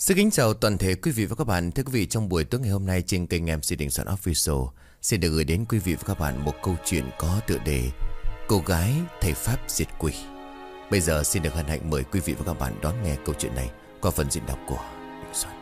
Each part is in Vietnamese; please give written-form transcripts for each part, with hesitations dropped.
Xin kính chào toàn thể quý vị và các bạn. Thưa quý vị, trong buổi tối ngày hôm nay trên kênh MC Đình Soạn Official xin được gửi đến quý vị và các bạn một câu chuyện có tựa đề Cô gái thầy Pháp diệt quỷ. Bây giờ xin được hân hạnh mời quý vị và các bạn đón nghe câu chuyện này qua phần diễn đọc của Đình Soạn.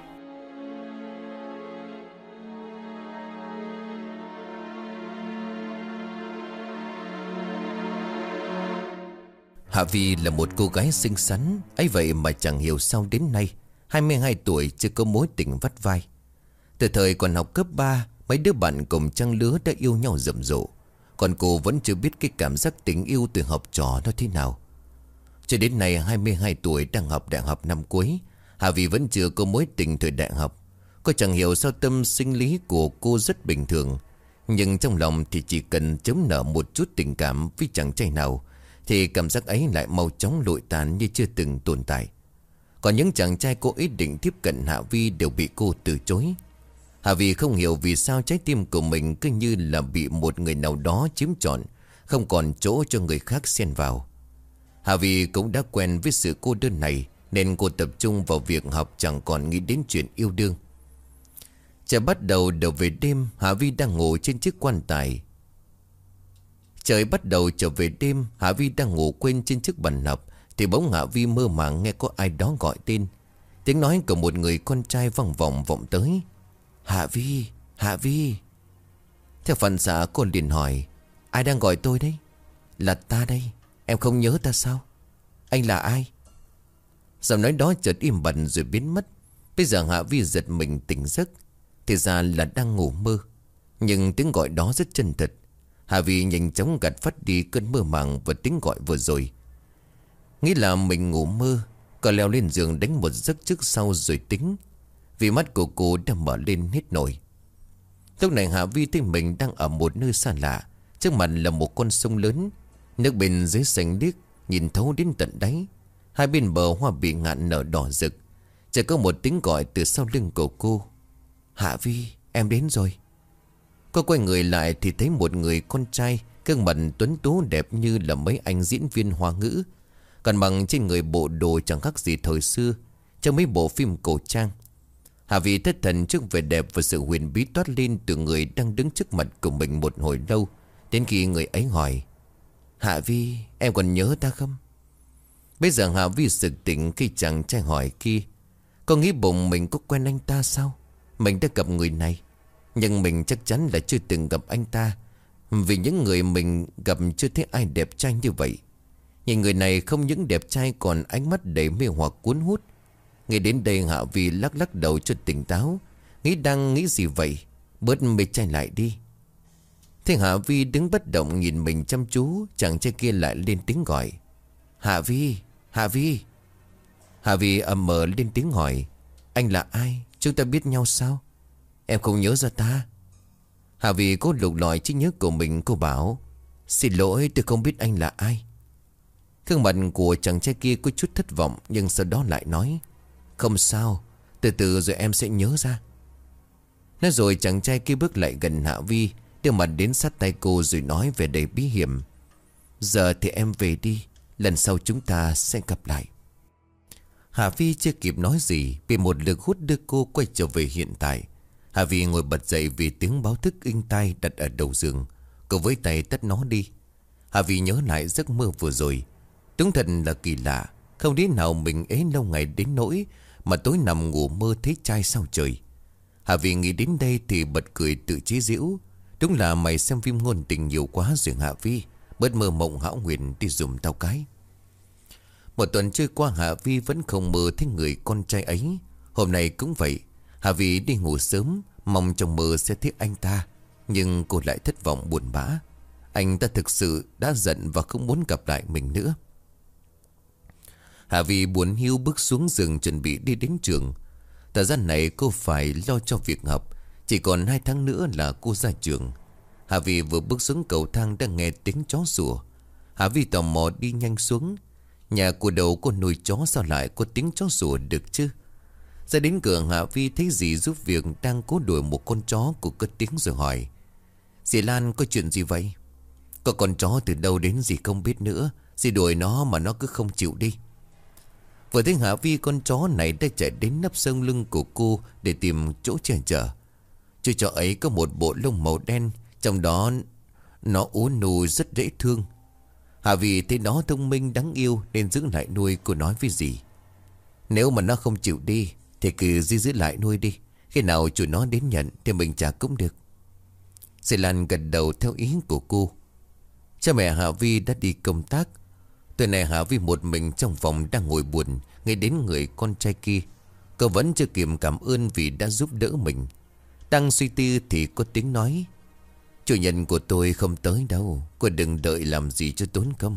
Hạ Vi là một cô gái xinh xắn, ấy vậy mà chẳng hiểu sao đến nay 22 tuổi chưa có mối tình vắt vai. Từ thời còn học cấp 3, mấy đứa bạn cùng trang lứa đã yêu nhau rầm rộ. Còn cô vẫn chưa biết cái cảm giác tình yêu từ học trò nó thế nào. Cho đến nay 22 tuổi đang học đại học năm cuối, Hạ Vi vẫn chưa có mối tình thời đại học. Cô chẳng hiểu sao tâm sinh lý của cô rất bình thường, nhưng trong lòng thì chỉ cần chớm nở một chút tình cảm với chàng trai nào thì cảm giác ấy lại mau chóng lụi tàn như chưa từng tồn tại. Còn những chàng trai có ý định tiếp cận Hạ Vi đều bị cô từ chối. Hạ Vi không hiểu vì sao trái tim của mình cứ như là bị một người nào đó chiếm trọn, không còn chỗ cho người khác xen vào. Hạ Vi cũng đã quen với sự cô đơn này, nên cô tập trung vào việc học, chẳng còn nghĩ đến chuyện yêu đương. Trời bắt đầu đổ về đêm, Hạ Vi đang ngủ trên chiếc quan tài. Trời bắt đầu trở về đêm, Hạ Vi đang ngủ quên trên chiếc bàn học thì bỗng Hạ Vi mơ màng nghe có ai đó gọi tên. Tiếng nói của một người con trai vang vọng vọng tới. Hạ Vi, Hạ Vi. Theo phản xạ cô liền hỏi, ai đang gọi tôi đấy? Là ta đây, em không nhớ ta sao? Anh là ai? Giọng nói đó chợt im bặt rồi biến mất. Bây giờ Hạ Vi giật mình tỉnh giấc, thì ra là đang ngủ mơ. Nhưng tiếng gọi đó rất chân thật. Hạ Vi nhanh chóng gạt phắt đi cơn mơ màng và tiếng gọi vừa rồi. Nghĩ là mình ngủ mơ, cô leo lên giường đánh một giấc trước sau rồi tính. Vì mắt của cô đã mở lên hết nổi. Lúc này Hạ Vi thấy mình đang ở một nơi xa lạ. Trước mặt là một con sông lớn, nước bên dưới xanh biếc, nhìn thấu đến tận đáy. Hai bên bờ hoa bị ngạn nở đỏ rực. Chỉ có một tiếng gọi từ sau lưng của cô. Hạ Vi, em đến rồi. Cô quay người lại thì thấy một người con trai, gương mặt tuấn tú đẹp như là mấy anh diễn viên hoa ngữ. Còn bằng trên người bộ đồ chẳng khác gì thời xưa, trong mấy bộ phim cổ trang. Hạ Vi thất thần trước vẻ đẹp và sự huyền bí toát lên từ người đang đứng trước mặt của mình một hồi lâu. Đến khi người ấy hỏi, Hạ Vi, em còn nhớ ta không? Bây giờ Hạ Vi sực tỉnh khi chàng trai hỏi kia. Cô nghĩ bụng mình có quen anh ta sao? Mình đã gặp người này, nhưng mình chắc chắn là chưa từng gặp anh ta, vì những người mình gặp chưa thấy ai đẹp trai như vậy. Nhìn người này không những đẹp trai còn ánh mắt đầy mê hoặc cuốn hút. Nghe đến đây Hạ Vi lắc lắc đầu cho tỉnh táo. Nghĩ đang nghĩ gì vậy? Bớt mê trai lại đi. Thế Hạ Vi đứng bất động nhìn mình chăm chú. Chàng trai kia lại lên tiếng gọi, Hạ Vi, Hạ Vi. Hạ Vi ầm mờ lên tiếng hỏi, anh là ai? Chúng ta biết nhau sao? Em không nhớ ra ta. Hạ Vi cố lục lọi trí nhớ của mình. Cô bảo, xin lỗi, tôi không biết anh là ai. Gương mặt của chàng trai kia có chút thất vọng, nhưng sau đó lại nói, không sao, từ từ rồi em sẽ nhớ ra. Nói rồi chàng trai kia bước lại gần Hạ Vi, đưa mặt đến sát tay cô rồi nói về đầy bí hiểm, giờ thì em về đi, lần sau chúng ta sẽ gặp lại. Hạ Vi chưa kịp nói gì, bị một lực hút đưa cô quay trở về hiện tại. Hạ Vi ngồi bật dậy vì tiếng báo thức inh tai đặt ở đầu giường. Cô với tay tắt nó đi. Hạ Vi nhớ lại giấc mơ vừa rồi. Đúng thật là kỳ lạ, không đến nào mình ế lâu ngày đến nỗi mà tối nằm ngủ mơ thấy trai sao trời. Hạ Vi nghĩ đến đây thì bật cười tự chế giễu. Đúng là mày xem phim ngôn tình nhiều quá rồi Hạ Vi, bớt mơ mộng hão huyền đi dùm tao cái. Một tuần trôi qua Hạ Vi vẫn không mơ thấy người con trai ấy. Hôm nay cũng vậy. Hạ Vi đi ngủ sớm, mong trong mơ sẽ thấy anh ta. Nhưng cô lại thất vọng buồn bã. Anh ta thực sự đã giận và không muốn gặp lại mình nữa. Hạ Vi buồn hiu bước xuống giường chuẩn bị đi đến trường. Thời gian này cô phải lo cho việc học. Chỉ còn 2 tháng nữa là cô ra trường. Hạ Vi vừa bước xuống cầu thang đang nghe tiếng chó sủa. Hạ Vi tò mò đi nhanh xuống. Nhà của đầu cô nuôi chó sao lại có tiếng chó sủa được chứ? Ra đến cửa Hạ Vi thấy dì giúp việc đang cố đuổi một con chó. Cô cất tiếng rồi hỏi, dì Lan có chuyện gì vậy? Có con chó từ đâu đến dì không biết nữa. Dì đuổi nó mà nó cứ không chịu đi. Vừa thấy Hạ Vi, con chó này đã chạy đến nấp sông lưng của cô để tìm chỗ che chở. Chú chó ấy có một bộ lông màu đen, trong đó nó ú nù rất dễ thương. Hạ Vi thấy nó thông minh đáng yêu nên giữ lại nuôi. Cô nói với dì: nếu mà nó không chịu đi thì cứ giữ lại nuôi đi. Khi nào chủ nó đến nhận thì mình trả cũng được. Dì Lan gật đầu theo ý của cô. Cha mẹ Hạ Vi đã đi công tác. Tuần này Hạ Vi một mình trong phòng đang ngồi buồn, nghĩ đến người con trai kia. Cô vẫn chưa kịp cảm ơn vì đã giúp đỡ mình. Đang suy tư thì có tiếng nói: chủ nhân của tôi không tới đâu, cô đừng đợi làm gì cho tốn công.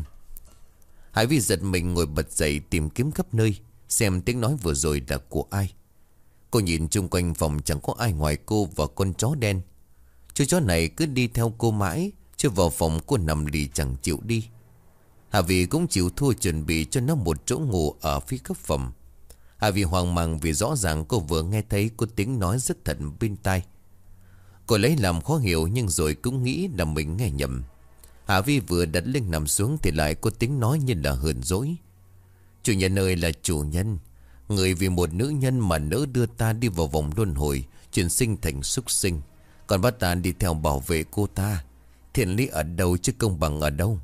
Hạ Vi giật mình ngồi bật dậy tìm kiếm khắp nơi, xem tiếng nói vừa rồi là của ai. Cô nhìn chung quanh phòng chẳng có ai ngoài cô và con chó đen. Chú chó này cứ đi theo cô mãi, chưa vào phòng cô nằm lì chẳng chịu đi. Hạ Vi cũng chịu thua, chuẩn bị cho nó một chỗ ngủ ở phía góc phòng. Hạ Vi hoang mang vì rõ ràng cô vừa nghe thấy có tiếng nói rất thận bên tai. Cô lấy làm khó hiểu nhưng rồi cũng nghĩ là mình nghe nhầm. Hạ Vi vừa đặt lưng nằm xuống thì lại có tiếng nói như là hờn dỗi: chủ nhân ơi là chủ nhân, người vì một nữ nhân mà nỡ đưa ta đi vào vòng luân hồi, chuyển sinh thành súc sinh, còn bắt ta đi theo bảo vệ cô ta. Thiện lý ở đâu chứ công bằng ở đâu?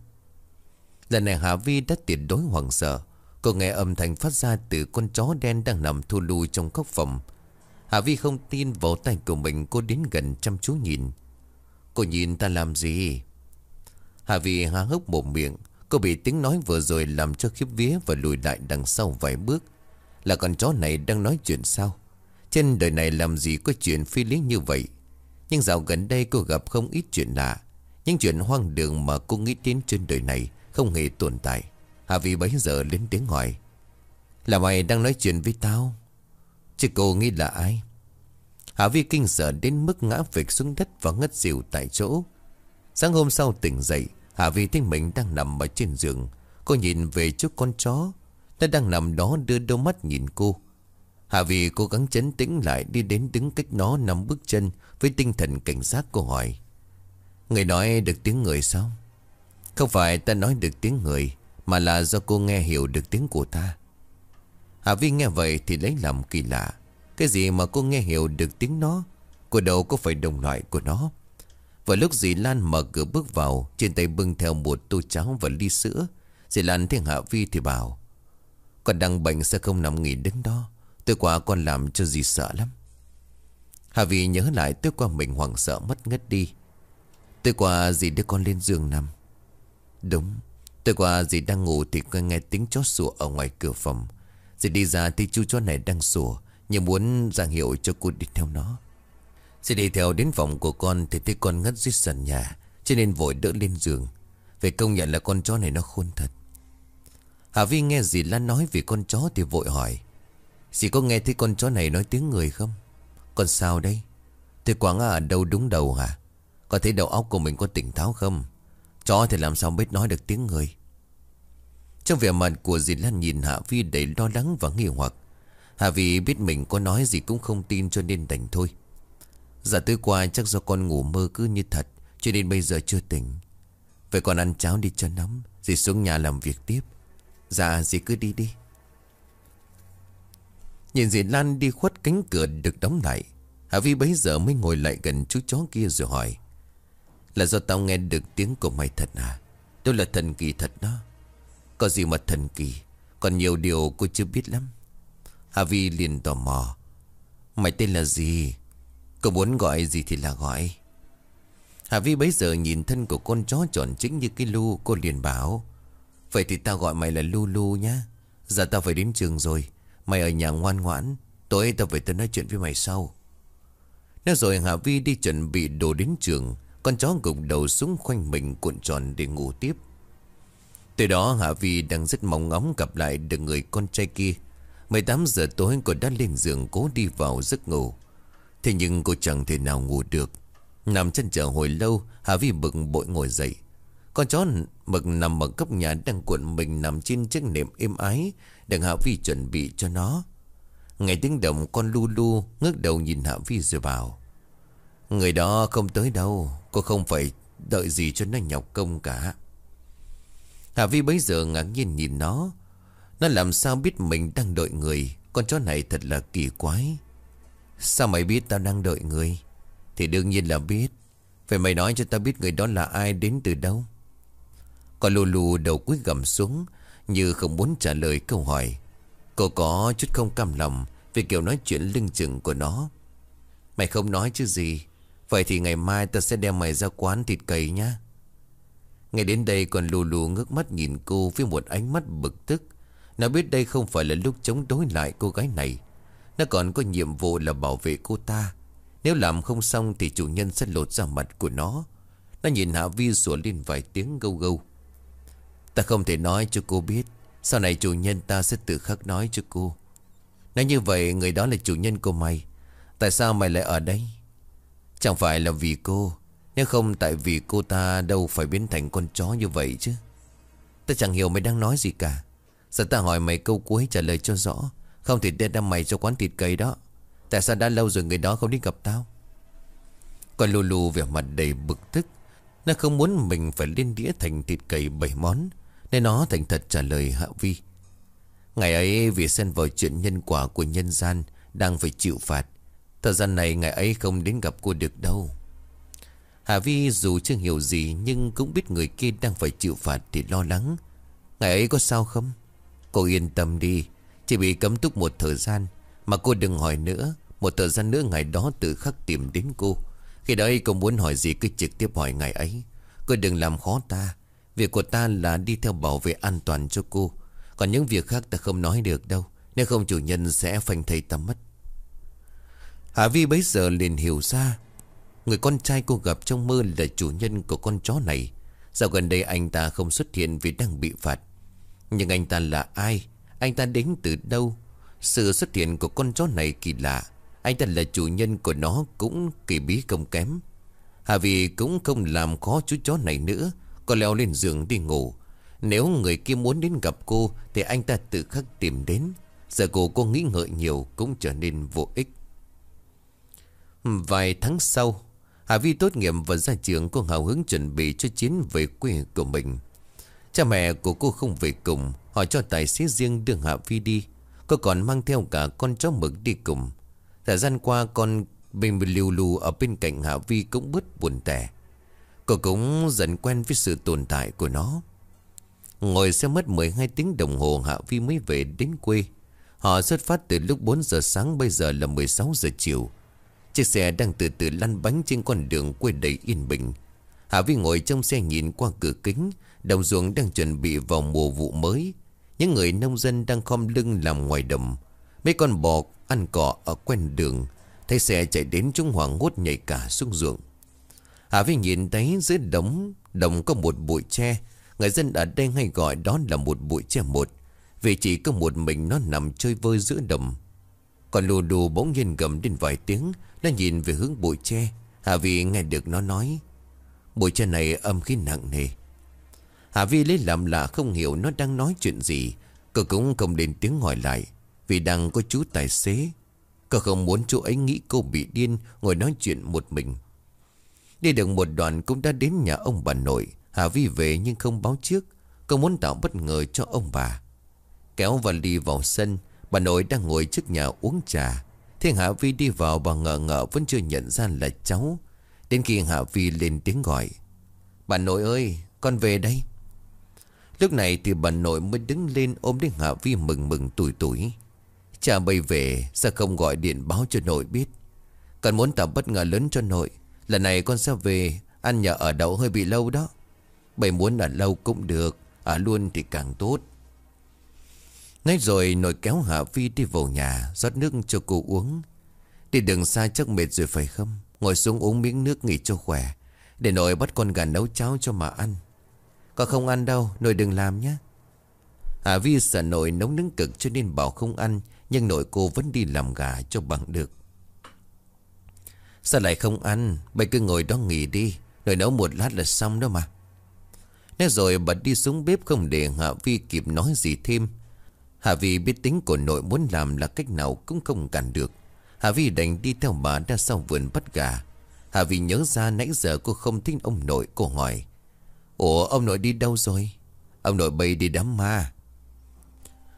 Lần này Hạ Vi đã tuyệt đối hoảng sợ. Cô nghe âm thanh phát ra từ con chó đen đang nằm thu lu trong góc phòng. Hạ Vi không tin vào tay của mình. Cô đến gần chăm chú nhìn. Cô nhìn ta làm gì? Hạ Vi há hốc mồm miệng. Cô bị tiếng nói vừa rồi làm cho khiếp vía và lùi lại đằng sau vài bước. Là con chó này đang nói chuyện sao? Trên đời này làm gì có chuyện phi lý như vậy? Nhưng dạo gần đây cô gặp không ít chuyện lạ. Những chuyện hoang đường mà cô nghĩ đến trên đời này không hề tồn tại. Hạ Vi bấy giờ lên tiếng hỏi: là mày đang nói chuyện với tao? Chứ cô nghĩ là ai? Hạ Vi kinh sợ đến mức ngã phịch xuống đất và ngất xỉu tại chỗ. Sáng hôm sau tỉnh dậy, Hạ Vi thấy mình đang nằm ở trên giường. Cô nhìn về chỗ con chó, nó đang nằm đó đưa đôi mắt nhìn cô. Hạ Vi cố gắng trấn tĩnh lại, đi đến đứng cách nó 5 bước chân. Với tinh thần cảnh giác cô hỏi: người nói được tiếng người sao? Không phải ta nói được tiếng người, mà là do cô nghe hiểu được tiếng của ta. Hạ Vi nghe vậy thì lấy làm kỳ lạ. Cái gì mà cô nghe hiểu được tiếng nó? Cô đâu có phải đồng loại của nó. Vào lúc dì Lan mở cửa bước vào, trên tay bưng theo một tô cháo và ly sữa. Dì Lan thấy Hạ Vi thì bảo: con đang bệnh sao không nằm nghỉ đứng đó? Tối qua con làm cho dì sợ lắm. Hạ Vi nhớ lại tối qua mình hoảng sợ mất ngất đi. Tối qua dì đưa con lên giường nằm. Đúng, tối qua dì đang ngủ thì con nghe tiếng chó sủa ở ngoài cửa phòng. Dì đi ra thì chú chó này đang sủa, như muốn ra hiệu cho cô đi theo nó. Dì đi theo đến phòng của con thì thấy con ngất dưới sàn nhà, cho nên vội đỡ lên giường. Phải công nhận là con chó này nó khôn thật. Hạ Vi nghe dì Lan nói về con chó thì vội hỏi: dì có nghe thấy con chó này nói tiếng người không? Con sao đây? Thế Quảng ở đâu đúng đầu hả? Có thấy đầu óc của mình có tỉnh táo không? Chó thì làm sao biết nói được tiếng người? Trong vẻ mặt của dì Lan nhìn Hạ Vi đầy lo lắng và nghi hoặc. Hạ Vi biết mình có nói gì cũng không tin cho nên đành thôi. Dạ tối qua chắc do con ngủ mơ cứ như thật, cho nên bây giờ chưa tỉnh. Vậy con ăn cháo đi cho nóng, dì xuống nhà làm việc tiếp. Dạ dì cứ đi đi. Nhìn dì Lan đi khuất, cánh cửa được đóng lại. Hạ Vi bấy giờ mới ngồi lại gần chú chó kia rồi hỏi: là do tao nghe được tiếng của mày thật à? Đâu là thần kỳ thật đó. Có gì mà thần kỳ? Còn nhiều điều cô chưa biết lắm. Hạ Vi liền tò mò: mày tên là gì? Cô muốn gọi gì thì là gọi. Hạ Vi bấy giờ nhìn thân của con chó tròn chính như cái lu. Cô liền bảo: vậy thì tao gọi mày là Lulu nhá. Giờ tao phải đến trường rồi, mày ở nhà ngoan ngoãn. Tối tao về tao nói chuyện với mày sau. Nói rồi Hạ Vi đi chuẩn bị đồ đến trường. Con chó gục đầu xuống khoanh mình cuộn tròn để ngủ tiếp. Từ đó Hạ Vi đang rất mong ngóng gặp lại được người con trai kia. 18 giờ tối cô đã lên giường cố đi vào giấc ngủ. Thế nhưng cô chẳng thể nào ngủ được. Nằm chân chờ hồi lâu, Hạ Vi bực bội ngồi dậy. Con chó mực nằm ở góc nhà đang cuộn mình nằm trên chiếc nệm êm ái, đừng Hạ Vi chuẩn bị cho nó. Nghe tiếng động, con Lulu ngước đầu nhìn Hạ Vi rồi bảo: người đó không tới đâu, cô không phải đợi gì cho nó nhọc công cả. Hạ Vi bấy giờ ngạc nhiên nhìn nó Nó làm sao biết mình đang đợi người? Con chó này thật là kỳ quái. Sao mày biết tao đang đợi người? Thì đương nhiên là biết. Phải mày nói cho tao biết người đó là ai, đến từ đâu. Con Lulu đầu cúi gằm xuống, như không muốn trả lời câu hỏi. Cô có chút không cam lòng vì kiểu nói chuyện lưng chừng của nó. Mày không nói chứ gì. Vậy thì ngày mai tao sẽ đem mày ra quán thịt cầy nhá. Ngay đến đây con Lulu ngước mắt nhìn cô với một ánh mắt bực tức. Nó biết đây không phải là lúc chống đối lại cô gái này. Nó còn có nhiệm vụ là bảo vệ cô ta. Nếu làm không xong thì chủ nhân sẽ lột ra mặt của nó. Nó nhìn Hạ Vi sủa lên vài tiếng gâu gâu. Ta không thể nói cho cô biết. Sau này chủ nhân ta sẽ tự khắc nói cho cô. Nói như vậy người đó là chủ nhân của mày. Tại sao mày lại ở đây? Chẳng phải là vì cô. Nếu không tại vì cô ta đâu phải biến thành con chó như vậy chứ. Ta chẳng hiểu mày đang nói gì cả. Giờ ta hỏi mày câu cuối trả lời cho rõ. Không thì đem mày cho quán thịt cầy đó. Tại sao đã lâu rồi người đó không đến gặp tao? Còn Lulu vẻ mặt đầy bực tức. Nó không muốn mình phải lên đĩa thành thịt cầy 7 món, nên nó thành thật trả lời Hạ Vi. Ngày ấy vì xen vào chuyện nhân quả của nhân gian, đang phải chịu phạt. Thời gian này ngày ấy không đến gặp cô được đâu. Hạ Vi dù chưa hiểu gì nhưng cũng biết người kia đang phải chịu phạt thì lo lắng. Ngày ấy có sao không? Cô yên tâm đi. Chỉ bị cấm túc một thời gian. Mà cô đừng hỏi nữa. Một thời gian nữa ngày đó tự khắc tìm đến cô. Khi đấy cô muốn hỏi gì cứ trực tiếp hỏi ngày ấy. Cô đừng làm khó ta. Việc của ta là đi theo bảo vệ an toàn cho cô. Còn những việc khác ta không nói được đâu. Nếu không chủ nhân sẽ phanh thây ta mất. Hạ Vi bấy giờ liền hiểu ra. Người con trai cô gặp trong mơ là chủ nhân của con chó này. Dạo gần đây anh ta không xuất hiện vì đang bị phạt. Nhưng anh ta là ai? Anh ta đến từ đâu? Sự xuất hiện của con chó này kỳ lạ. Anh ta là chủ nhân của nó cũng kỳ bí không kém. Hà Vì cũng không làm khó chú chó này nữa. Cô leo lên giường đi ngủ. Nếu người kia muốn đến gặp cô thì anh ta tự khắc tìm đến. Giờ cô nghĩ ngợi nhiều cũng trở nên vô ích. Vài tháng sau, Hà Vi tốt nghiệp và ra trường. Cô hào hứng chuẩn bị cho chuyến về quê của mình. Cha mẹ của cô không về cùng. Họ cho tài xế riêng đưa Hạ Vi đi. Cô còn mang theo cả con chó mực đi cùng. Thời gian qua con bên liu lù ở bên cạnh Hạ Vi cũng bớt buồn tẻ. Cô cũng dần quen với sự tồn tại của nó. Ngồi xe mất 12 tiếng đồng hồ Hạ Vi mới về đến quê. Họ xuất phát từ lúc 4 giờ sáng, bây giờ là 16 giờ chiều. Chiếc xe đang từ từ lăn bánh trên con đường quê đầy yên bình. Hạ Vi ngồi trong xe nhìn qua cửa kính. Đồng ruộng đang chuẩn bị vào mùa vụ mới. Những người nông dân đang khom lưng làm ngoài đồng. Mấy con bò ăn cỏ ở quanh đường. Thấy xe chạy đến chúng hoảng hốt nhảy cả xuống ruộng. Hạ Vi nhìn thấy dưới đồng có một bụi tre. Người dân ở đây hay gọi đó là một bụi tre một. Vì chỉ có một mình nó nằm chơi vơi giữa đồng. Còn lù đù bỗng nhiên gầm lên vài tiếng. Nó nhìn về hướng bụi tre. Hạ Vi nghe được nó nói: bụi tre này âm khí nặng nề. Hạ Vi lấy làm lạ không hiểu nó đang nói chuyện gì. Cô cũng không lên tiếng hỏi lại. Vì đang có chú tài xế. Cô không muốn chú ấy nghĩ cô bị điên ngồi nói chuyện một mình. Đi được một đoạn cũng đã đến nhà ông bà nội. Hạ Vi về nhưng không báo trước. Cô muốn tạo bất ngờ cho ông bà. Kéo vali vào sân. Bà nội đang ngồi trước nhà uống trà. Thế Hạ Vi đi vào, bà ngờ ngợ vẫn chưa nhận ra là cháu. Đến khi Hạ Vi lên tiếng gọi: bà nội ơi, con về đây. Lúc này thì bà nội mới đứng lên ôm đến Hạ Vi mừng mừng tủi tủi. Cha bay về, sao không gọi điện báo cho nội biết? Con muốn tạo bất ngờ lớn cho nội. Lần này con sẽ về. Ăn nhờ ở đậu hơi bị lâu đó. Bày muốn ở lâu cũng được, ở luôn thì càng tốt. Nói rồi nội kéo Hạ Vi đi vào nhà, rót nước cho cô uống. Đi đường xa chắc mệt rồi phải không? Ngồi xuống uống miếng nước nghỉ cho khỏe. Để nội bắt con gà nấu cháo cho mà ăn. Con không ăn đâu, nội đừng làm nhé. Hạ Vi sợ nội nấu nướng cực cho nên bảo không ăn. Nhưng nội cô vẫn đi làm gà cho bằng được. Sao lại không ăn? Bây cứ ngồi đó nghỉ đi. Nội nấu một lát là xong đó mà. Nói rồi bà đi xuống bếp không để Hạ Vi kịp nói gì thêm. Hạ Vi biết tính của nội muốn làm là cách nào cũng không cản được. Hạ Vi đành đi theo bà ra sau vườn bắt gà. Hạ Vi nhớ ra nãy giờ cô không thích ông nội. Cô hỏi: ủa ông nội đi đâu rồi? Ông nội bay đi đám ma.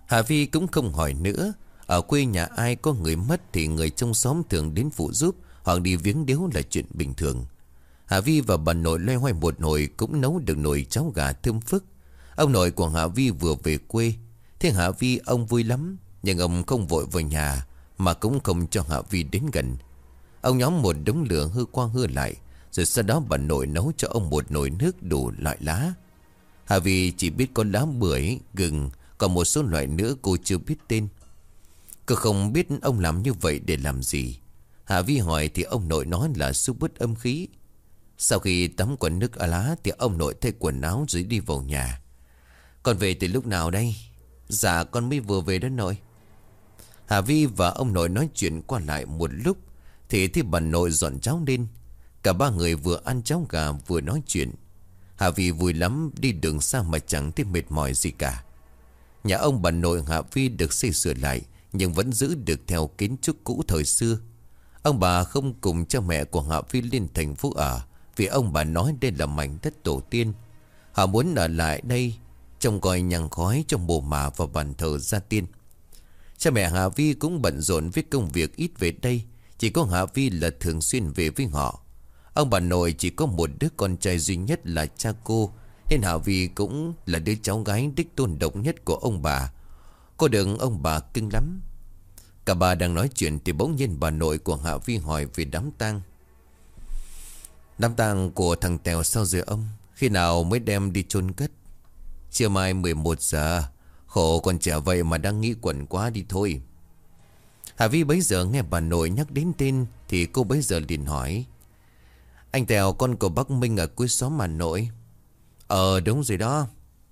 Hà Vi cũng không hỏi nữa. Ở quê nhà ai có người mất thì người trong xóm thường đến phụ giúp hoặc đi viếng điếu là chuyện bình thường. Hà Vi và bà nội loay hoay một hồi cũng nấu được nồi cháo gà thơm phức. Ông nội của Hà Vi vừa về quê. Thế Hà Vi ông vui lắm, nhưng ông không vội vào nhà mà cũng không cho Hà Vi đến gần. Ông nhóm một đống lửa hư qua hư lại, rồi sau đó bà nội nấu cho ông một nồi nước đủ loại lá. Hà Vi chỉ biết có lá bưởi, gừng, còn một số loại nữa cô chưa biết tên. Cô không biết ông làm như vậy để làm gì. Hà Vi hỏi thì ông nội nói là xúc bớt âm khí. Sau khi tắm quần nước lá thì ông nội thay quần áo rồi đi vào nhà. Con về từ lúc nào đây? Dạ con mới vừa về đó nội. Hà Vi và ông nội nói chuyện qua lại một lúc thì bà nội dọn cháo lên. Cả ba người vừa ăn cháo gà vừa nói chuyện. Hà Vi vui lắm, đi đường xa mà chẳng thấy mệt mỏi gì cả. Nhà ông bà nội Hà Vi được xây sửa lại, nhưng vẫn giữ được theo kiến trúc cũ thời xưa. Ông bà không cùng cha mẹ của Hà Vi lên thành phố ở, vì ông bà nói đây là mảnh đất tổ tiên. Họ muốn ở lại đây trông coi nhang khói trong mồ mả và bàn thờ gia tiên. Cha mẹ Hà Vi cũng bận rộn với công việc, ít về đây. Chỉ có Hà Vi là thường xuyên về với họ. Ông bà nội chỉ có một đứa con trai duy nhất là cha cô, nên Hà Vi cũng là đứa cháu gái đích tôn độc nhất của ông bà. Cô đừng ông bà cưng lắm. Cả bà đang nói chuyện thì bỗng nhiên bà nội của Hà Vi hỏi về đám tang. Đám tang của thằng Tèo sao rồi ông? Khi nào mới đem đi chôn cất? Chiều mai 11 giờ. Khổ còn trẻ vậy mà đang nghĩ quẩn quá, đi thôi. Hà Vi bấy giờ nghe bà nội nhắc đến tên thì cô bấy giờ liền hỏi. Anh Tèo con của bác Minh ở cuối xóm mà nội? Đúng rồi đó.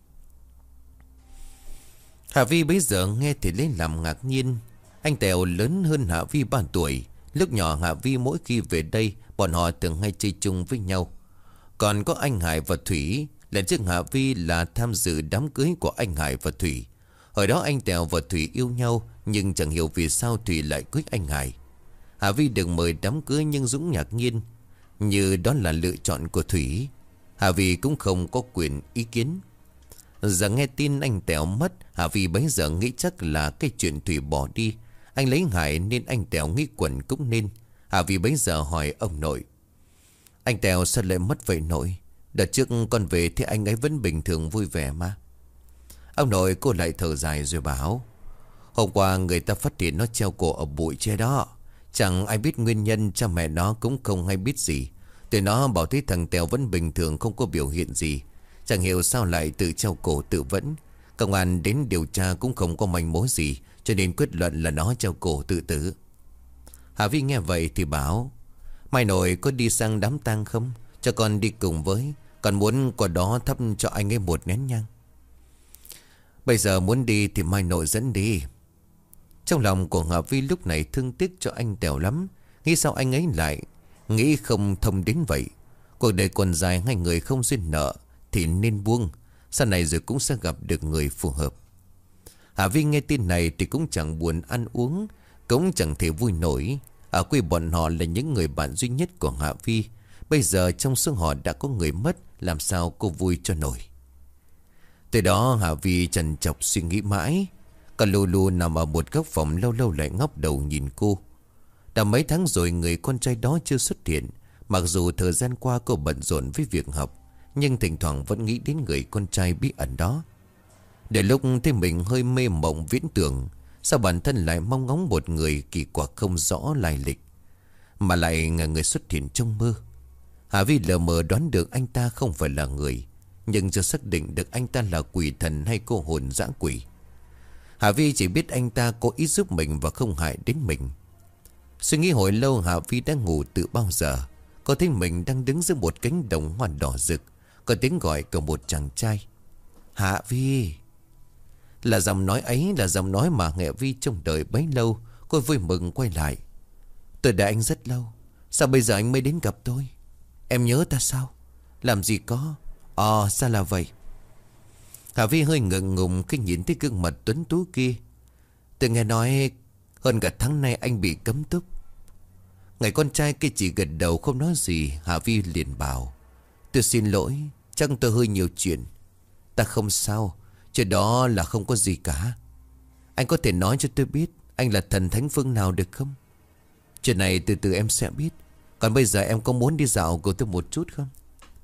Hà Vi bấy giờ nghe thì lấy làm ngạc nhiên. Anh Tèo lớn hơn Hà Vi 3 tuổi. Lúc nhỏ Hà Vi mỗi khi về đây bọn họ thường hay chơi chung với nhau. Còn có anh Hải và Thủy. Lần trước Hà Vi là tham dự đám cưới của anh Hải và Thủy. Hồi đó anh Tèo và Thủy yêu nhau, nhưng chẳng hiểu vì sao Thủy lại cưới anh Hải. Hà Vi được mời đám cưới nhưng Dũng ngạc nhiên, như đó là lựa chọn của Thủy. Hà Vi cũng không có quyền ý kiến. Giờ nghe tin anh Tèo mất, Hà Vi bấy giờ nghĩ chắc là cái chuyện Thủy bỏ đi, anh lấy Hải nên anh Tèo nghĩ quẩn cũng nên. Hà Vi bấy giờ hỏi ông nội. Anh Tèo sao lại mất vậy nội? Đợt trước con về thì anh ấy vẫn bình thường vui vẻ mà. Ông nội cô lại thở dài rồi bảo. Hôm qua người ta phát hiện nó treo cổ ở bụi tre đó. Chẳng ai biết nguyên nhân, cha mẹ nó cũng không hay biết gì. Tụi nó bảo thấy thằng Tèo vẫn bình thường, không có biểu hiện gì. Chẳng hiểu sao lại tự treo cổ tự vẫn. Công an đến điều tra cũng không có manh mối gì, cho nên quyết luận là nó treo cổ tự tử. Hà Vi nghe vậy thì bảo. Mai nội có đi sang đám tang không? Cho con đi cùng với. Con muốn qua đó thắp cho anh ấy một nén nhang. Bây giờ muốn đi thì mai nội dẫn đi. Trong lòng của Hà Vi lúc này thương tiếc cho anh Tèo lắm. Nghĩ sao anh ấy lại nghĩ không thông đến vậy. Cuộc đời còn dài, hai người không duyên nợ thì nên buông. Sau này rồi cũng sẽ gặp được người phù hợp. Hà Vi nghe tin này thì cũng chẳng buồn ăn uống, cũng chẳng thể vui nổi. Ở quê bọn họ là những người bạn duy nhất của Hà Vi. Bây giờ trong số họ đã có người mất, làm sao cô vui cho nổi. Từ đó Hà Vi trằn trọc suy nghĩ mãi. Còn Lù Lù nằm ở một góc phòng lâu lâu lại ngóc đầu nhìn cô. Đã mấy tháng rồi người con trai đó chưa xuất hiện. Mặc dù thời gian qua cô bận rộn với việc học, nhưng thỉnh thoảng vẫn nghĩ đến người con trai bí ẩn đó. Để lúc thấy mình hơi mê mộng viễn tưởng, sao bản thân lại mong ngóng một người kỳ quặc không rõ lai lịch, mà lại là người xuất hiện trong mơ. Hà Vi lờ mờ đoán được anh ta không phải là người, nhưng chưa xác định được anh ta là quỷ thần hay cô hồn dã quỷ. Hà Vi chỉ biết anh ta có ý giúp mình và không hại đến mình. Suy nghĩ hồi lâu, Hà Vi đang ngủ từ bao giờ. Có thấy mình đang đứng giữa một cánh đồng hoa đỏ rực. Có tiếng gọi của một chàng trai. Hà Vi. Là giọng nói ấy là giọng nói mà Nghệ Vi trông đợi bấy lâu. Cô vui mừng quay lại. Tôi đợi anh rất lâu. Sao bây giờ anh mới đến gặp tôi? Em nhớ ta sao? Làm gì có. Sao là vậy? Hà Vi hơi ngượng ngùng khi nhìn thấy gương mặt tuấn tú kia. Tôi nghe nói hơn cả tháng nay anh bị cấm túc. Người con trai kia chỉ gật đầu không nói gì. Hà Vi liền bảo. Tôi xin lỗi, chắc tôi hơi nhiều chuyện. Ta không sao, chuyện đó là không có gì cả. Anh có thể nói cho tôi biết anh là thần thánh phương nào được không? Chuyện này từ từ em sẽ biết. Còn bây giờ em có muốn đi dạo cùng tôi một chút không?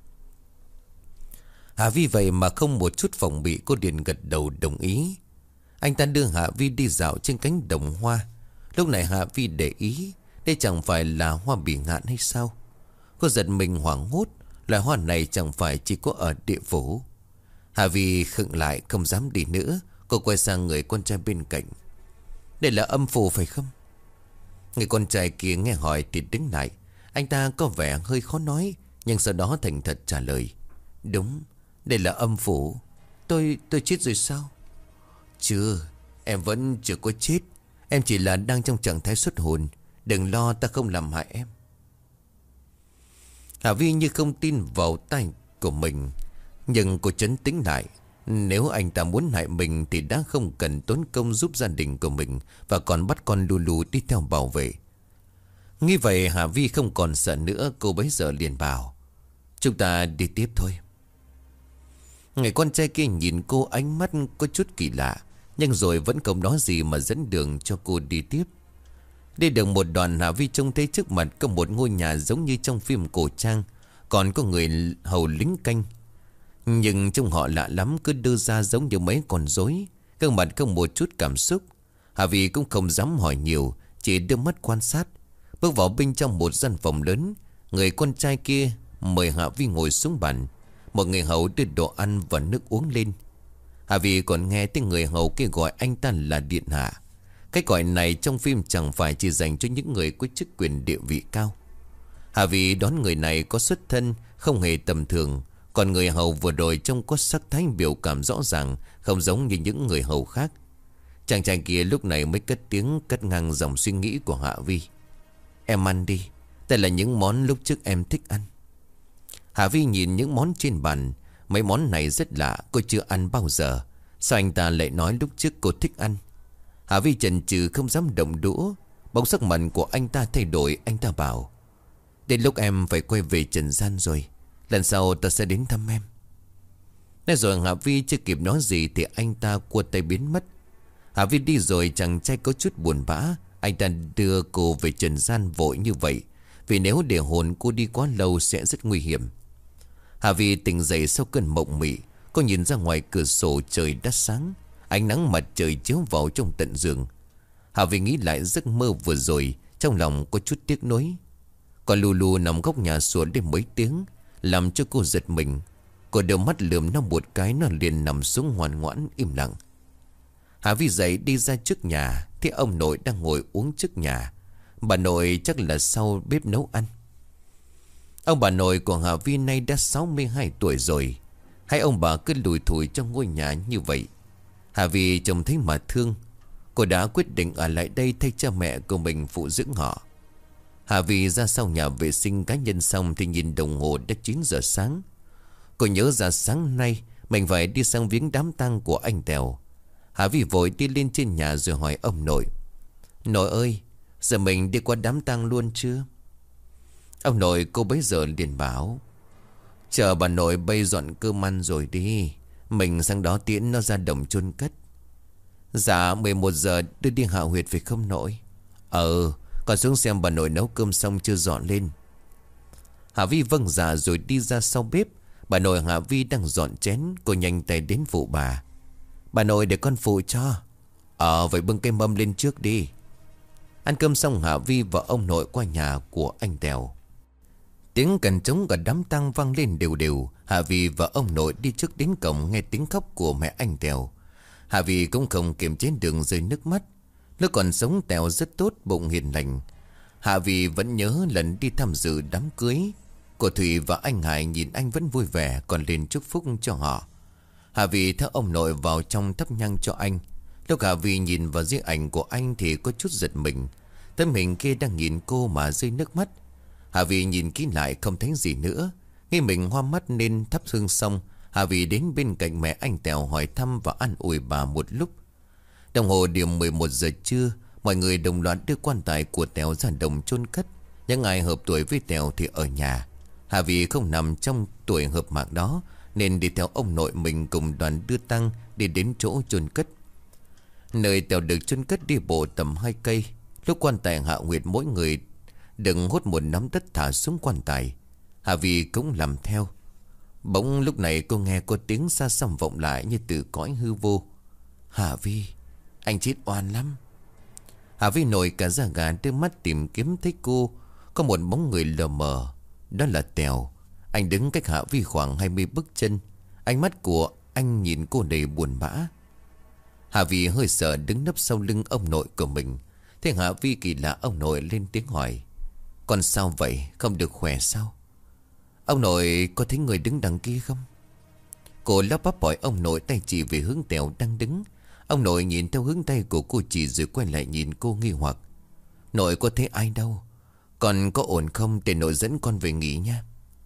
Hạ Vi vậy mà không một chút phòng bị, cô liền gật đầu đồng ý. Anh ta đưa Hạ Vi đi dạo trên cánh đồng hoa. Lúc này Hạ Vi để ý, đây chẳng phải là hoa bỉ ngạn hay sao? Cô giật mình hoảng hốt, loài hoa này chẳng phải chỉ có ở địa phủ. Hạ Vi khựng lại không dám đi nữa. Cô quay sang người con trai bên cạnh. Đây là âm phủ phải không? Người con trai kia nghe hỏi thì đứng lại. Anh ta có vẻ hơi khó nói, nhưng sau đó thành thật trả lời. Đúng, đây là âm phủ. Tôi chết rồi sao? Chưa, em vẫn chưa có chết. Em chỉ là đang trong trạng thái xuất hồn. Đừng lo, ta không làm hại em. Hạ Vi như không tin vào tai của mình, nhưng cô trấn tĩnh lại. Nếu anh ta muốn hại mình thì đã không cần tốn công giúp gia đình của mình, và còn bắt con Lulu đi theo bảo vệ. Nghĩ vậy Hạ Vi không còn sợ nữa. Cô bấy giờ liền bảo, chúng ta đi tiếp thôi. Người con trai kia nhìn cô ánh mắt có chút kỳ lạ, nhưng rồi vẫn không nói gì mà dẫn đường cho cô đi tiếp. Đi được một đoạn, Hạ Vi trông thấy trước mặt có một ngôi nhà giống như trong phim cổ trang. Còn có người hầu lính canh, nhưng trông họ lạ lắm, cứ đưa ra giống như mấy con rối, gương mặt không một chút cảm xúc. Hạ Vi cũng không dám hỏi nhiều, chỉ đưa mắt quan sát. Bước vào bên trong một gian phòng lớn, người con trai kia mời Hạ Vi ngồi xuống bàn. Một người hầu đưa đồ ăn và nước uống lên. Hạ Vi còn nghe tiếng người hầu kia gọi anh ta là điện hạ. Cái gọi này trong phim chẳng phải chỉ dành cho những người có chức quyền địa vị cao. Hạ Vi đón người này có xuất thân không hề tầm thường. Còn người hầu vừa rồi trông có sắc thái biểu cảm rõ ràng, không giống như những người hầu khác. Chàng trai kia lúc này mới cất tiếng cắt ngang dòng suy nghĩ của Hạ Vi. Em ăn đi, đây là những món lúc trước em thích ăn. Hạ Vi nhìn những món trên bàn. Mấy món này rất lạ, cô chưa ăn bao giờ. Sao anh ta lại nói lúc trước cô thích ăn? Hạ Vi chần chừ không dám động đũa. Bỗng sắc mặt của anh ta thay đổi. Anh ta bảo, đến lúc em phải quay về trần gian rồi, lần sau ta sẽ đến thăm em. Nói rồi Hạ Vi chưa kịp nói gì thì anh ta quơ tay biến mất. Hạ Vi đi rồi chàng trai có chút buồn bã. Anh ta đưa cô về trần gian vội như vậy, vì nếu để hồn cô đi quá lâu sẽ rất nguy hiểm. Hạ Vi tỉnh dậy sau cơn mộng mị. Cô nhìn ra ngoài cửa sổ, trời đã sáng, ánh nắng mặt trời chiếu vào trong tận giường. Hạ Vi nghĩ lại giấc mơ vừa rồi, trong lòng có chút tiếc nuối. Còn Lulu nằm góc nhà sủa đến mấy tiếng, làm cho cô giật mình. Cô đưa mắt lườm nó một cái, nó liền nằm xuống ngoan ngoãn im lặng. Hạ Vi dậy đi ra trước nhà, thì ông nội đang ngồi uống trước nhà. Bà nội chắc là sau bếp nấu ăn. Ông bà nội của Hạ Vi nay đã 62 tuổi rồi. Hai ông bà cứ lủi thủi trong ngôi nhà như vậy. Hạ Vi trông thấy mà thương. Cô đã quyết định ở lại đây thay cha mẹ của mình phụ dưỡng họ. Hạ Vi ra sau nhà vệ sinh cá nhân xong thì nhìn đồng hồ đã 9 giờ sáng. Cô nhớ ra sáng nay mình phải đi sang viếng đám tang của anh Tèo. Hạ Vi vội đi lên trên nhà rồi hỏi ông nội. Nội ơi, giờ mình đi qua đám tang luôn chưa? Ông nội cô bấy giờ liền bảo, chờ bà nội bây dọn cơm ăn rồi đi, mình sang đó tiễn nó ra đồng chôn cất. Dạ 11 giờ đưa đi hạ huyệt phải không nội? Còn xuống xem bà nội nấu cơm xong chưa dọn lên. Hạ Vi vâng dạ rồi đi ra sau bếp. Bà nội Hạ Vi đang dọn chén. Cô nhanh tay đến phụ bà. Bà nội để con phụ cho. Vậy bưng cái mâm lên trước đi. Ăn cơm xong Hạ Vi và ông nội qua nhà của anh Tèo. Tiếng cần trống cả đám tang vang lên đều đều. Hạ Vi và ông nội đi trước đến cổng nghe tiếng khóc của mẹ anh Tèo. Hạ Vi cũng không kiềm chế được rơi nước mắt. Lúc còn sống Tèo rất tốt, bụng hiền lành. Hạ Vi vẫn nhớ lần đi tham dự đám cưới. Cô Thủy và anh Hải nhìn anh vẫn vui vẻ, còn lên chúc phúc cho họ. Hạ Vi theo ông nội vào trong thắp nhang cho anh. Lúc Hạ Vi nhìn vào di ảnh của anh thì có chút giật mình. Tấm hình kia đang nhìn cô mà rơi nước mắt. Hạ Vi nhìn kỹ lại không thấy gì nữa. Nghĩ mình hoa mắt nên thắp hương xong, Hạ Vi đến bên cạnh mẹ anh Tèo hỏi thăm và an ủi bà một lúc. Đồng hồ điểm 11 giờ trưa, mọi người đồng loạt đưa quan tài của Tèo ra đồng chôn cất. Những ai hợp tuổi với Tèo thì ở nhà. Hạ Vi không nằm trong tuổi hợp mạc đó, nên đi theo ông nội mình cùng đoàn đưa tang đi đến chỗ chôn cất. Nơi Tèo được chôn cất đi bộ tầm 2 cây. Lúc quan tài hạ nguyệt mỗi người đừng hốt một nắm đất thả xuống quan tài. Hà Vi cũng làm theo. Bỗng lúc này cô nghe có tiếng xa xăm vọng lại như từ cõi hư vô. Hà Vi, anh chết oan lắm. Hà Vi nổi cả da gà, đưa mắt tìm kiếm thấy cô. Có một bóng người lờ mờ. Đó là Tèo. Anh đứng cách Hà Vi khoảng 20 bước chân. Ánh mắt của anh nhìn cô đầy buồn bã. Hà Vi hơi sợ đứng nấp sau lưng ông nội của mình. Thế Hà Vi kỳ lạ, ông nội lên tiếng hỏi: Con sao vậy, không được khỏe sao? Ông nội có thấy người đứng đằng kia không? Cô lắp bắp hỏi ông nội, tay chỉ về hướng Tèo đang đứng. Ông nội nhìn theo hướng tay của cô chỉ rồi quay lại nhìn cô nghi hoặc. Nội có thấy ai đâu? Con có ổn không? Để nội dẫn con về nghỉ nha.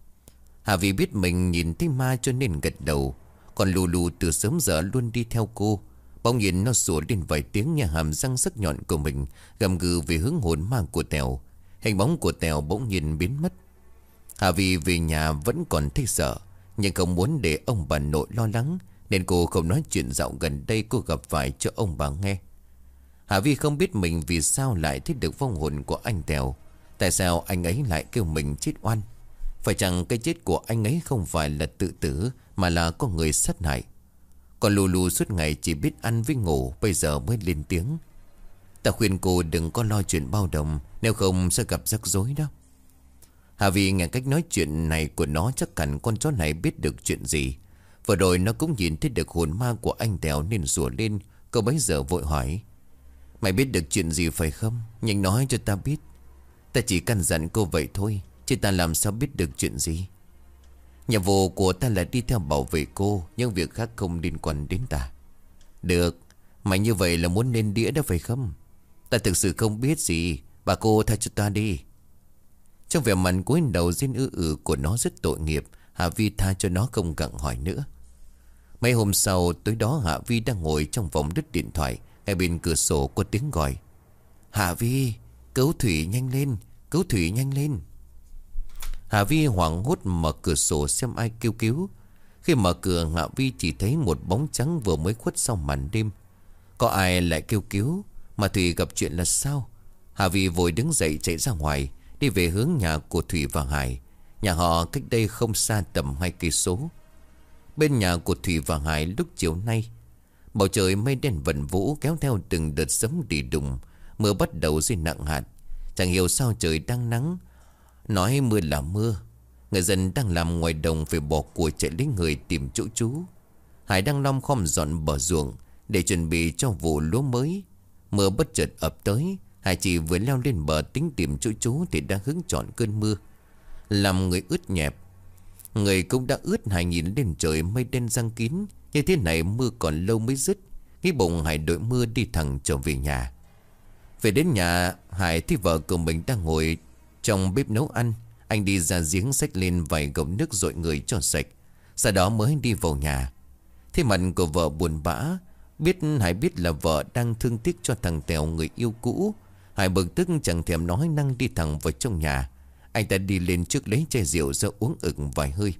Hà Vi biết mình nhìn thấy ma cho nên gật đầu. Còn Lù Lù từ sớm giờ luôn đi theo cô. Bỗng nhìn nó sủa lên vài tiếng, nhà hàm răng sắc nhọn của mình gầm gừ về hướng hồn ma của Tèo. Hình bóng của Tèo bỗng nhiên biến mất. Hà Vi về nhà vẫn còn thấy sợ, nhưng không muốn để ông bà nội lo lắng, nên cô không nói chuyện dạo gần đây cô gặp phải cho ông bà nghe. Hà Vi không biết mình vì sao lại thấy được vong hồn của anh Tèo. Tại sao anh ấy lại kêu mình chết oan? Phải chăng cái chết của anh ấy không phải là tự tử, mà là có người sát hại? Còn Lù Lù suốt ngày chỉ biết ăn với ngủ, bây giờ mới lên tiếng. Ta khuyên cô đừng có lo chuyện bao đồng, nếu không sẽ gặp rắc rối đó. Hà Vi nghe cách nói chuyện này của nó, chắc hẳn con chó này biết được chuyện gì. Vừa rồi nó cũng nhìn thấy được hồn ma của anh Tèo nên rủa lên. Cô bấy giờ vội hỏi: Mày biết được chuyện gì phải không? Nhanh nói cho ta biết. Ta chỉ căn dặn cô vậy thôi, chứ ta làm sao biết được chuyện gì. Nhiệm vụ của ta là đi theo bảo vệ cô, nhưng việc khác không liên quan đến ta. Được, mày như vậy là muốn lên đĩa đó phải không? Ta thực sự không biết gì, bà cô tha cho ta đi. Trong vẻ mặt cúi đầu xin của nó rất tội nghiệp, Hà Vi tha cho nó không gặng hỏi nữa. Mấy hôm sau, tối đó Hà Vi đang ngồi trong phòng đứt điện thoại. Ngay bên cửa sổ có tiếng gọi: Hà Vi, cứu Thủy nhanh lên, cứu Thủy nhanh lên. Hà Vi hoảng hốt mở cửa sổ xem ai kêu cứu. Khi mở cửa, Hà Vi chỉ thấy một bóng trắng vừa mới khuất sau màn đêm. Có ai lại kêu cứu? Mà Thủy gặp chuyện là sao? Hà Vi vội đứng dậy chạy ra ngoài, đi về hướng nhà của Thủy và Hải. Nhà họ cách đây không xa, tầm 2 cây số. Bên nhà của Thủy và Hải lúc chiều nay, bầu trời mây đen vần vũ kéo theo từng đợt sấm đi đùng. Mưa bắt đầu rơi nặng hạt. Chẳng hiểu sao trời đang nắng, nói mưa là mưa. Người dân đang làm ngoài đồng phải bỏ của chạy lấy người tìm chỗ trú. Hải đang lom khom dọn bờ ruộng để chuẩn bị cho vụ lúa mới. Mưa bất chợt ập tới. Hải chỉ vừa leo lên bờ tính tìm chỗ trú thì đang hứng chọn cơn mưa làm người ướt nhẹp. Người cũng đã ướt. Hải nhìn lên trời mây đen giăng kín. Như thế này mưa còn lâu mới dứt. Nghĩ bụng Hải đội mưa đi thẳng trở về nhà. Về đến nhà, Hải thấy vợ của mình đang ngồi trong bếp nấu ăn. Anh đi ra giếng xách lên vài gọng nước dội người cho sạch, sau đó mới đi vào nhà. Thế mặt của vợ buồn bã. Hải biết là vợ đang thương tiếc cho thằng Tèo người yêu cũ. Hải bực tức chẳng thèm nói năng đi thẳng vào trong nhà. Anh ta đi lên trước lấy chai rượu ra uống ực vài hơi.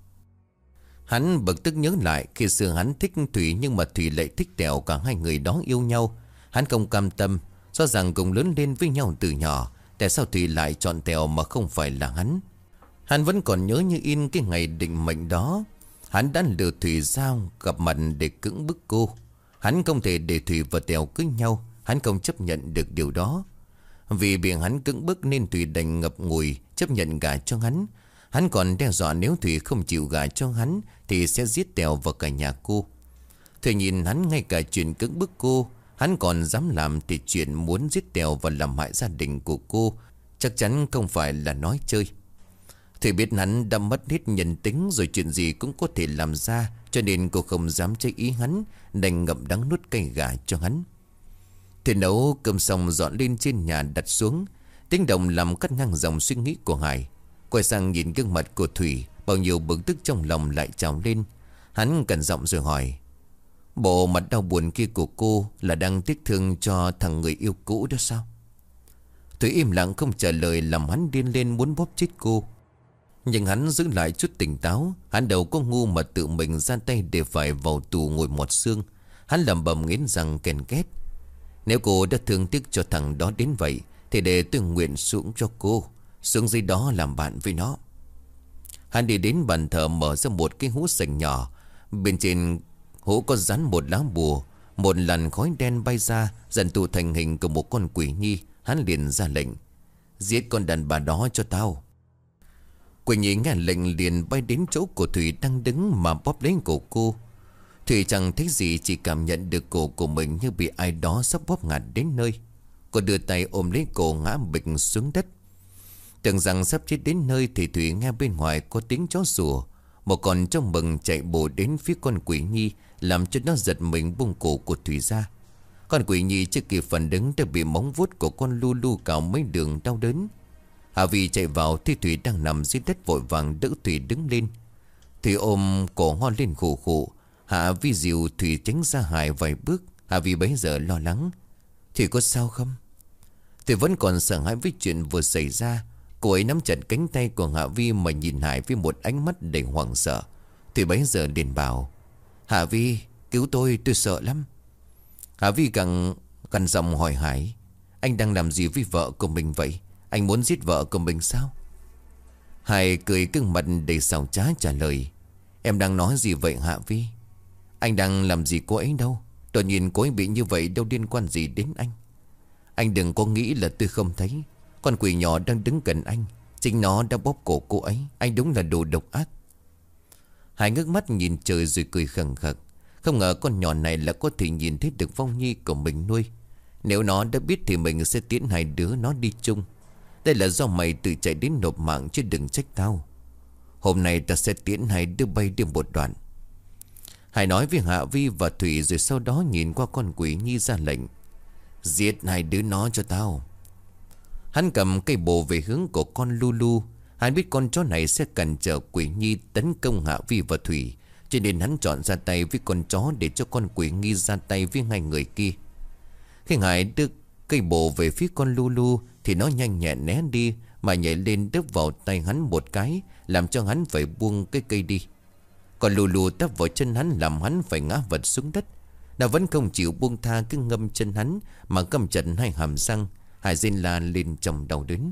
Hắn bực tức nhớ lại khi xưa hắn thích Thủy, nhưng mà Thủy lại thích Tèo. Cả hai người đó yêu nhau. Hắn không cam tâm. Do rằng cùng lớn lên với nhau từ nhỏ, tại sao Thủy lại chọn Tèo mà không phải là hắn? Hắn vẫn còn nhớ như in cái ngày định mệnh đó. Hắn đã lừa Thủy ra gặp mặt để cưỡng bức cô. Hắn không thể để Thủy và Tèo cưới nhau. Hắn không chấp nhận được điều đó. Vì bị hắn cưỡng bức nên Thủy đành ngập ngùi chấp nhận gả cho hắn. Hắn còn đe dọa nếu Thủy không chịu gả cho hắn thì sẽ giết Tèo và cả nhà cô. Thủy nhìn hắn ngay cả chuyện cưỡng bức cô hắn còn dám làm, thì chuyện muốn giết Tèo và làm hại gia đình của cô chắc chắn không phải là nói chơi. Thủy biết hắn đã mất hết nhân tính rồi, chuyện gì cũng có thể làm ra, cho nên cô không dám trái ý hắn, đành ngậm đắng nuốt cay gà cho hắn. Thủy nấu cơm xong dọn lên trên nhà đặt xuống. Tiếng động làm cắt ngang dòng suy nghĩ của Hải. Quay sang nhìn gương mặt của Thủy, bao nhiêu bực tức trong lòng lại trào lên. Hắn cẩn giọng rồi hỏi: Bộ mặt đau buồn kia của cô là đang tiếc thương cho thằng người yêu cũ đó sao? Thủy im lặng không trả lời, làm hắn điên lên muốn bóp chết cô. Nhưng hắn giữ lại chút tỉnh táo. Hắn đâu có ngu mà tự mình ra tay để phải vào tù ngồi mọt xương. Hắn lẩm bẩm nghiến răng ken két. Nếu cô đã thương tiếc cho thằng đó đến vậy thì để tôi nguyện xuống cho cô, xuống dưới đó làm bạn với nó. Hắn đi đến bàn thờ, mở ra một cái hũ sành nhỏ. Bên trên hũ có dán một lá bùa. Một làn khói đen bay ra, dần tụ thành hình của một con quỷ nhi. Hắn liền ra lệnh: giết con đàn bà đó cho tao. Quỷ nhi nghe lệnh liền bay đến chỗ của Thủy đang đứng mà bóp lấy cổ cô. Thủy chẳng thấy gì, chỉ cảm nhận được cổ của mình như bị ai đó sắp bóp ngạt đến nơi. Cô đưa tay ôm lấy cổ, ngã bịch xuống đất. Tưởng rằng sắp chết đến nơi thì Thủy nghe bên ngoài có tiếng chó sủa. Một con chó mừng chạy bổ đến phía con quỷ nhi, làm cho nó giật mình buông cổ của Thủy ra. Con quỷ nhi chưa kịp phản ứng đã bị móng vuốt của con Lulu cào mấy đường đau đớn. Hạ Vi chạy vào thì Thủy đang nằm dưới đất, vội vàng đỡ Thủy đứng lên. Thủy ôm cổ ho lên khủ khủ. Hạ Vi dìu Thủy tránh ra Hải vài bước. Hạ Vi bấy giờ lo lắng: Thủy có sao không? Thủy vẫn còn sợ hãi với chuyện vừa xảy ra. Cô ấy nắm chặt cánh tay của Hạ Vi mà nhìn Hải với một ánh mắt đầy hoảng sợ. Thủy bấy giờ liền bảo: Hạ Vi, cứu tôi sợ lắm. Hạ Vi gần giọng hỏi Hải: anh đang làm gì với vợ của mình vậy? Anh muốn giết vợ của mình sao? Hải cười cưng mặt đầy xảo trá trả lời: em đang nói gì vậy Hạ Vi? Anh đang làm gì cô ấy đâu. Đột nhiên cô ấy bị như vậy đâu liên quan gì đến anh. Anh đừng có nghĩ là tôi không thấy. Con quỷ nhỏ đang đứng gần anh, chính nó đã bóp cổ cô ấy. Anh đúng là đồ độc ác. Hải ngước mắt nhìn trời rồi cười khẳng khặc. Không ngờ con nhỏ này là có thể nhìn thấy được vong nhi của mình nuôi. Nếu nó đã biết thì mình sẽ tiến hai đứa nó đi chung. Đây là do mày tự chạy đến nộp mạng chứ đừng trách tao. Hôm nay ta sẽ tiến hai đứa bay đi một đoạn. Hải nói với Hạ Vi và Thủy, rồi sau đó nhìn qua con quỷ nhi ra lệnh: giết hai đứa nó cho tao. Hắn cầm cây bồ về hướng của con Lulu. Hắn biết con chó này sẽ cản trở quỷ nhi tấn công Hạ Vi và Thủy, cho nên hắn chọn ra tay với con chó để cho con quỷ nhi ra tay với hai người kia. Khi Hải đưa cây bồ về phía con Lulu thì nó nhanh nhẹn né đi, mà nhảy lên đớp vào tay hắn một cái, làm cho hắn phải buông cái cây đi. Còn Lulu tấp vào chân hắn, làm hắn phải ngã vật xuống đất. Nó vẫn không chịu buông tha, cứ ngâm chân hắn mà găm chặt hai hàm răng. Hải rên la lên trong đau đớn.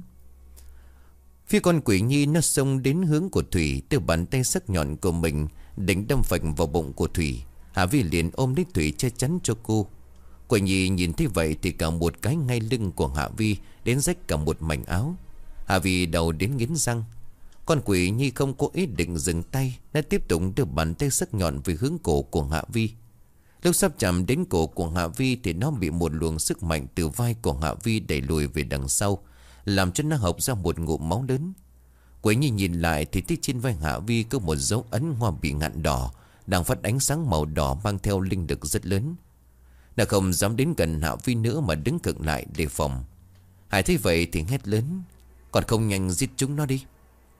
Phía con quỷ nhi nó xông đến hướng của Thủy, từ bàn tay sắc nhọn của mình định đâm phạch vào bụng của Thủy. Hạ Vi liền ôm lấy Thủy che chắn cho cô. Quỷ nhi nhìn thấy vậy thì cả một cái ngay lưng của Hạ Vi, đến rách cả một mảnh áo. Hạ Vi đầu đến nghiến răng. Con quỷ nhi không có ý định dừng tay, nó tiếp tục đưa bàn tay sắc nhọn về hướng cổ của Hạ Vi. Lúc sắp chạm đến cổ của Hạ Vi thì nó bị một luồng sức mạnh từ vai của Hạ Vi đẩy lùi về đằng sau, làm cho nó hộc ra một ngụm máu lớn. Quỷ nhi nhìn lại thì thấy trên vai Hạ Vi có một dấu ấn hoa bị ngạn đỏ, đang phát ánh sáng màu đỏ mang theo linh lực rất lớn. Nó không dám đến gần Hạ Vi nữa mà đứng cận lại đề phòng. Hải thấy vậy thì hét lớn: còn không nhanh giết chúng nó đi.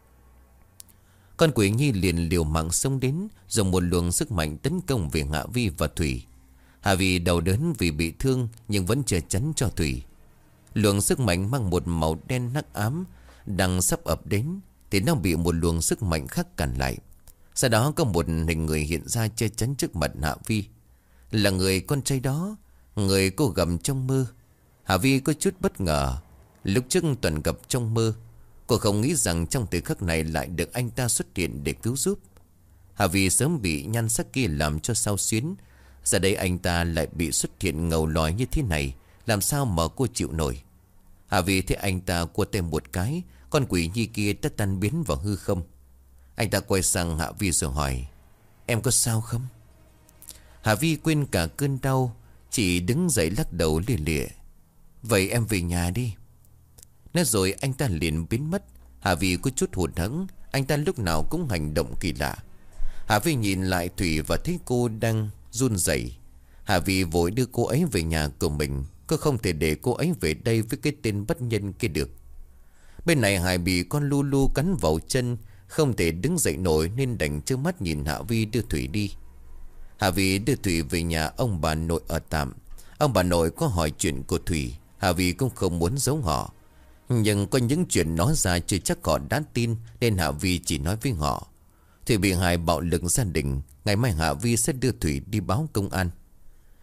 Con quỷ nhi liền liều mạng xông đến, dùng một luồng sức mạnh tấn công về Hạ Vi và Thủy. Hạ Vi đau đớn vì bị thương nhưng vẫn che chắn cho Thủy. Luồng sức mạnh mang một màu đen hắc ám đang sắp ập đến thì nó bị một luồng sức mạnh khác cản lại. Sau đó có một hình người hiện ra che chắn trước mặt Hạ Vi. Là người con trai đó, người cô gặp trong mơ. Hạ Vi có chút bất ngờ. Lúc trước toàn gặp trong mơ, cô không nghĩ rằng trong thời khắc này lại được anh ta xuất hiện để cứu giúp. Hạ Vi sớm bị nhan sắc kia làm cho xao xuyến. Giờ đây anh ta lại bị xuất hiện ngầu lòi như thế này, làm sao mà cô chịu nổi. Hạ Vi thấy anh ta cua tay một cái, con quỷ nhi kia đã tan biến vào hư không. Anh ta quay sang Hạ Vi rồi hỏi: em có sao không? Hạ Vi quên cả cơn đau, chỉ đứng dậy lắc đầu lìa lịa: vậy em về nhà đi. Nói rồi anh ta liền biến mất. Hạ Vi có chút hụt hẫng. Anh ta lúc nào cũng hành động kỳ lạ. Hạ Vi nhìn lại Thủy và thấy cô đang run rẩy. Hạ Vi vội đưa cô ấy về nhà của mình. Cô không thể để cô ấy về đây với cái tên bất nhân kia được. Bên này Hải bị con Lulu cắn vào chân, không thể đứng dậy nổi nên đành trơ mắt nhìn Hạ Vi đưa Thủy đi. Hạ Vi đưa Thủy về nhà ông bà nội ở tạm. Ông bà nội có hỏi chuyện của Thủy, Hạ Vi cũng không muốn giấu họ. Nhưng có những chuyện nói ra chưa chắc họ đã tin, nên Hạ Vi chỉ nói với họ: Thủy bị Hải bạo lực gia đình, ngày mai Hạ Vi sẽ đưa Thủy đi báo công an.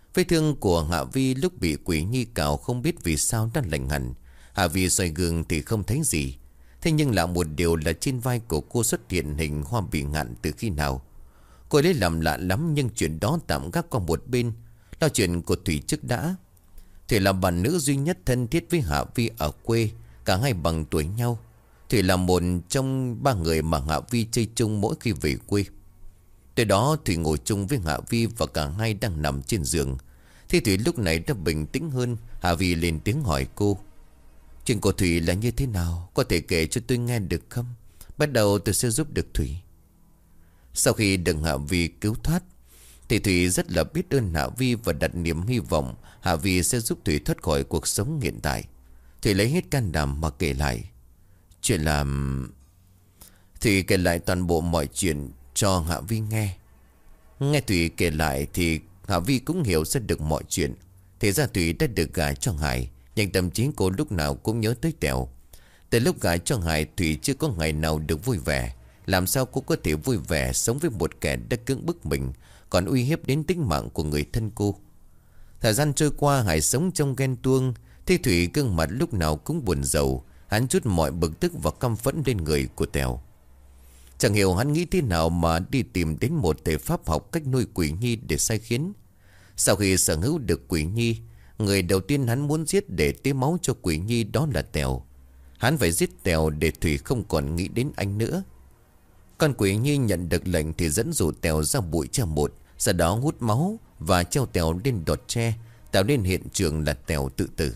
Vết thương của Hạ Vi lúc bị quỷ nhi cào không biết vì sao đã lành hẳn. Hạ Vi xoay gương thì không thấy gì. Thế nhưng lạ một điều là trên vai của cô xuất hiện hình hoa bị ngạn từ khi nào. Cô lấy làm lạ lắm, nhưng chuyện đó tạm gác qua một bên. Lo chuyện của Thủy trước đã. Thủy là bạn nữ duy nhất thân thiết với Hạ Vi ở quê. Cả hai bằng tuổi nhau. Thủy là một trong ba người mà Hạ Vi chơi chung mỗi khi về quê. Từ đó Thủy ngồi chung với Hạ Vi và cả hai đang nằm trên giường. Thì Thủy lúc này đã bình tĩnh hơn. Hạ Vi lên tiếng hỏi cô: "Chuyện của Thủy là như thế nào? Có thể kể cho tôi nghe được không? Bắt đầu tôi sẽ giúp được Thủy." Sau khi được Hạ Vi cứu thoát thì Thủy rất là biết ơn Hạ Vi và đặt niềm hy vọng Hạ Vi sẽ giúp Thủy thoát khỏi cuộc sống hiện tại. Thủy lấy hết can đảm mà kể lại. Chuyện làm... Thủy kể lại toàn bộ mọi chuyện cho Hạ Vi nghe. Nghe Thủy kể lại thì Hạ Vi cũng hiểu ra được mọi chuyện. Thì ra Thủy đã được gả cho Hải, nhưng tâm trí cô lúc nào cũng nhớ tới Tèo. Từ lúc gả cho Hải, Thủy chưa có ngày nào được vui vẻ. Làm sao cô có thể vui vẻ sống với một kẻ đã cưỡng bức mình, còn uy hiếp đến tính mạng của người thân cô. Thời gian trôi qua, Hải sống trong ghen tuông. Thì Thủy gương mặt lúc nào cũng buồn rầu. Hắn trút mọi bực tức và căm phẫn lên người của Tèo. Chẳng hiểu hắn nghĩ thế nào mà đi tìm đến một thể pháp học cách nuôi quỷ nhi để sai khiến. Sau khi sở hữu được quỷ nhi, người đầu tiên hắn muốn giết để tưới máu cho quỷ nhi đó là Tèo. Hắn phải giết Tèo để Thủy không còn nghĩ đến anh nữa. Con quỷ nhi nhận được lệnh thì dẫn dụ Tèo ra bụi tre một, sau đó hút máu và treo Tèo lên đọt tre, tạo nên hiện trường là Tèo tự tử.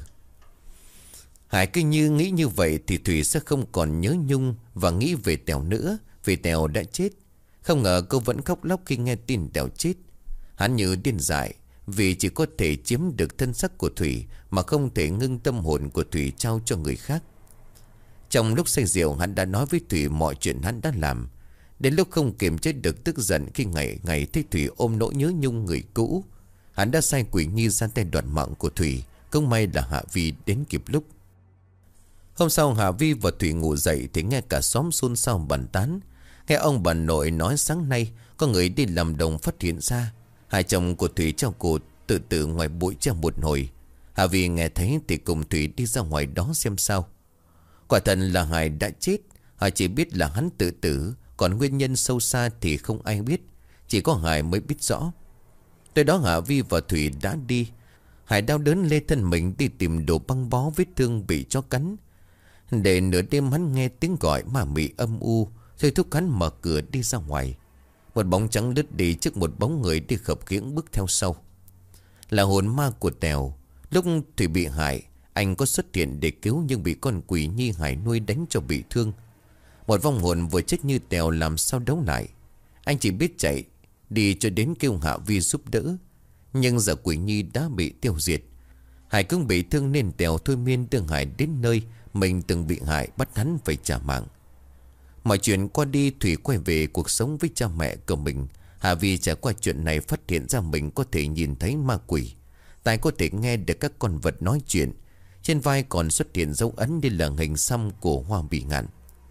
Hải cứ như nghĩ như vậy thì Thủy sẽ không còn nhớ nhung và nghĩ về Tèo nữa, vì Tèo đã chết. Không ngờ cô vẫn khóc lóc khi nghe tin Tèo chết. Hắn như điên dại vì chỉ có thể chiếm được thân xác của Thủy mà không thể ngưng tâm hồn của Thủy trao cho người khác. Trong lúc say rượu, hắn đã nói với Thủy mọi chuyện hắn đã làm. Đến lúc không kiềm chế được tức giận khi ngày ngày thấy Thủy ôm nỗi nhớ nhung người cũ, hắn đã sai quỷ nhi ra tay đoạt mạng của Thủy. Không may là Hạ Vi đến kịp lúc. Hôm sau Hạ Vi và Thủy ngủ dậy thì nghe cả xóm xôn xao bàn tán. Nghe ông bà nội nói sáng nay có người đi làm đồng phát hiện ra hai chồng của Thủy treo cổ tự tử ngoài bụi tre một hồi. Hạ Vi nghe thấy thì cùng Thủy đi ra ngoài đó xem sao. Quả thật là Hải đã chết. Hải chỉ biết là hắn tự tử, còn nguyên nhân sâu xa thì không ai biết, chỉ có Hải mới biết rõ. Tới đó Hạ Vi và Thủy đã đi. Hải đau đớn lê thân mình đi tìm đồ băng bó vết thương bị chó cắn. Để nửa đêm hắn nghe tiếng gọi ma mị âm u, thôi thúc hắn mở cửa đi ra ngoài. Một bóng trắng lướt đi trước một bóng người đi khập khiễng bước theo sau. Là hồn ma của Tèo. Lúc Thủy bị hại, anh có xuất hiện để cứu nhưng bị con quỷ nhi Hải nuôi đánh cho bị thương. Một vong hồn vừa chết như Tèo làm sao đấu lại. Anh chỉ biết chạy đi cho đến kêu Hạ Vi giúp đỡ. Nhưng giờ quỷ nhi đã bị tiêu diệt. Hải cũng bị thương nên Tèo thôi miên đưa Hải đến nơi mình từng bị hại, bắt hắn phải trả mạng. Mọi chuyện qua đi, Thủy quay về cuộc sống với cha mẹ của mình. Hạ Vi trải qua chuyện này phát hiện ra mình có thể nhìn thấy ma quỷ, tai có thể nghe được các con vật nói chuyện. Trên vai còn xuất hiện dấu ấn như là hình xăm của hoa bị ngạn.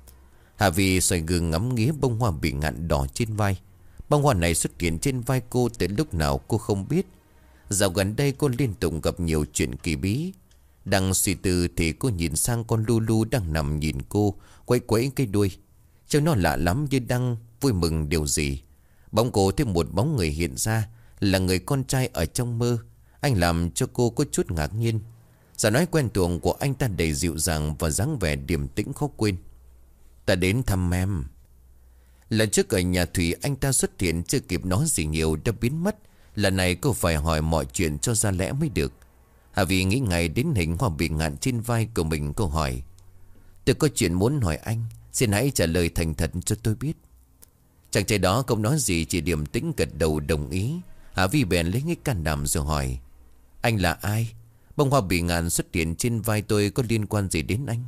Hạ Vi xoay gương ngắm nghía bông hoa bị ngạn đỏ trên vai. Bông hoa này xuất hiện trên vai cô từ lúc nào cô không biết. Dạo gần đây cô liên tục gặp nhiều chuyện kỳ bí. Đang suy tư thì cô nhìn sang con Lulu đang nằm nhìn cô, quẫy quẫy cái đuôi. Trông nó lạ lắm, như đang vui mừng điều gì. Bỗng cô thêm một bóng người hiện ra, là người con trai ở trong mơ. Anh làm cho cô có chút ngạc nhiên. Giọng nói quen thuộc của anh ta đầy dịu dàng và dáng vẻ điềm tĩnh khó quên. "Ta đến thăm em." Lần trước ở nhà Thủy anh ta xuất hiện chưa kịp nói gì nhiều đã biến mất. Lần này cô phải hỏi mọi chuyện cho ra lẽ mới được. Hạ Vi nghĩ ngay đến hình hoa bị ngạn trên vai của mình. Cô hỏi: "Tôi có chuyện muốn hỏi anh, xin hãy trả lời thành thật cho tôi biết." Chàng trai đó không nói gì, chỉ điềm tĩnh gật đầu đồng ý. Hạ Vi bèn lấy cái can đảm rồi hỏi: "Anh là ai? Bông hoa bị ngạn xuất hiện trên vai tôi có liên quan gì đến anh?"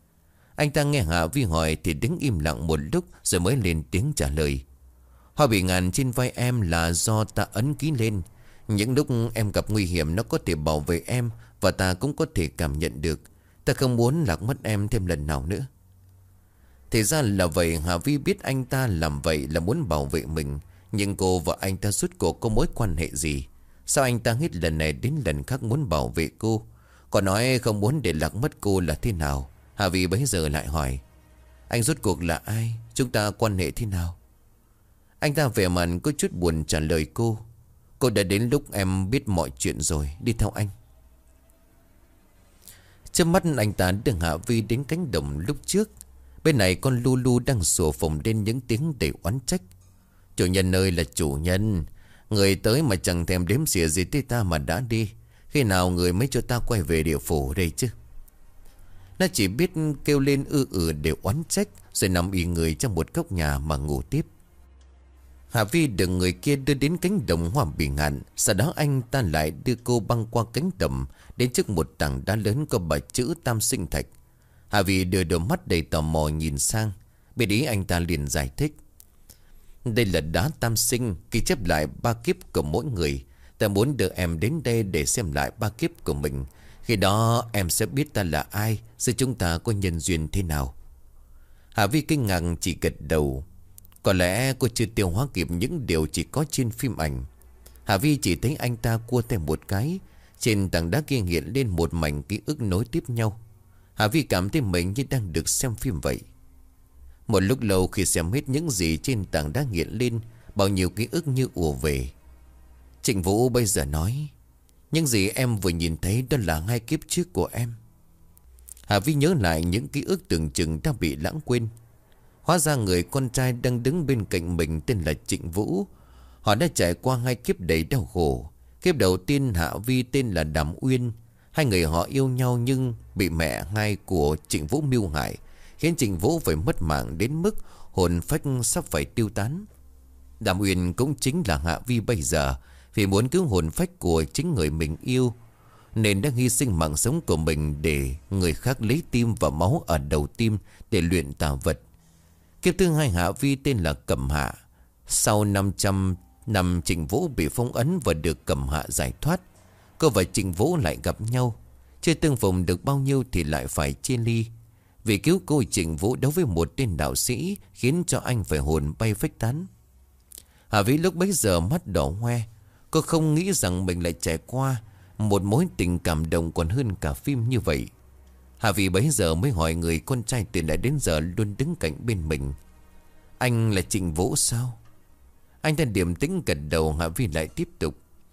Anh ta nghe Hạ Vi hỏi thì đứng im lặng một lúc rồi mới lên tiếng trả lời: "Hoa bị ngạn trên vai em là do ta ấn ký lên. Những lúc em gặp nguy hiểm nó có thể bảo vệ em, và ta cũng có thể cảm nhận được. Ta không muốn lạc mất em thêm lần nào nữa." Thì ra là vậy. Hạ Vi biết anh ta làm vậy là muốn bảo vệ mình. Nhưng cô và anh ta suốt cuộc có mối quan hệ gì? Sao anh ta hết lần này đến lần khác muốn bảo vệ cô? Còn nói không muốn để lạc mất cô là thế nào? Hà Vi bấy giờ lại hỏi. Anh rốt cuộc là ai? Chúng ta quan hệ thế nào? Anh ta vẻ mặt có chút buồn trả lời cô. Cô đã đến lúc em biết mọi chuyện rồi. Đi theo anh. Trước mắt anh ta đưa Hạ Vi đến cánh đồng lúc trước. Bên này con Lulu đang sủa phồng lên những tiếng đầy oán trách. Chủ nhân ơi là chủ nhân. Người tới mà chẳng thèm đếm xỉa gì tới ta mà đã đi. Khi nào người mới cho ta quay về địa phủ đây chứ? Nó chỉ biết kêu lên để oán trách. Rồi nằm ì người trong một góc nhà mà ngủ tiếp. Hạ Vi được người kia đưa đến cánh đồng hoa bị ngạn. Sau đó anh ta lại đưa cô băng qua cánh đồng đến trước một tảng đá lớn có bài chữ Tam Sinh Thạch. Hạ Vi đưa đôi mắt đầy tò mò nhìn sang. Biết ý anh ta liền giải thích. Đây là đá tam sinh, ghi chép lại 3 kiếp của mỗi người. Ta muốn đưa em đến đây để xem lại 3 kiếp của mình. Khi đó em sẽ biết ta là ai, giữa chúng ta có nhân duyên thế nào. Hạ Vi kinh ngạc chỉ gật đầu. Có lẽ cô chưa tiêu hóa kịp những điều chỉ có trên phim ảnh. Hạ Vi chỉ thấy anh ta cua tay một cái. Trên tảng đá kia hiện lên một mảnh ký ức nối tiếp nhau. Hạ Vi cảm thấy mình như đang được xem phim vậy. Một lúc lâu khi xem hết những gì trên tảng đá hiện lên, bao nhiêu ký ức như ùa về. Trịnh Vũ bây giờ nói, những gì em vừa nhìn thấy đó là 2 kiếp trước của em. Hạ Vi nhớ lại những ký ức tưởng chừng đã bị lãng quên. Hóa ra người con trai đang đứng bên cạnh mình tên là Trịnh Vũ. Họ đã trải qua 2 kiếp đầy đau khổ. Kiếp đầu tiên Hạ Vi tên là Đàm Uyên. Hai người họ yêu nhau nhưng bị mẹ hai của Trịnh Vũ mưu hại, khiến Trịnh Vũ phải mất mạng đến mức hồn phách sắp phải tiêu tán. Đàm Uyên cũng chính là Hạ Vi bây giờ, vì muốn cứu hồn phách của chính người mình yêu nên đã hy sinh mạng sống của mình để người khác lấy tim và máu ở đầu tim để luyện tà vật. Kiếp thứ hai Hạ Vi tên là Cẩm Hạ. Sau 500 năm Trịnh Vũ bị phong ấn và được Cẩm Hạ giải thoát, cô và Trịnh Vũ lại gặp nhau. Chưa tương phùng được bao nhiêu thì lại phải chia ly. Vì cứu cô, Trịnh Vũ đấu với một tên đạo sĩ, khiến cho anh phải hồn bay phách tán. Hạ Vi lúc bấy giờ mắt đỏ hoe. Cô không nghĩ rằng mình lại trải qua một mối tình cảm động còn hơn cả phim như vậy. Hạ Vi bấy giờ mới hỏi người con trai từ lại đến giờ luôn đứng cạnh bên mình. Anh là Trịnh Vũ sao? Anh ta điềm tĩnh gật đầu. Hạ Vi lại tiếp tục.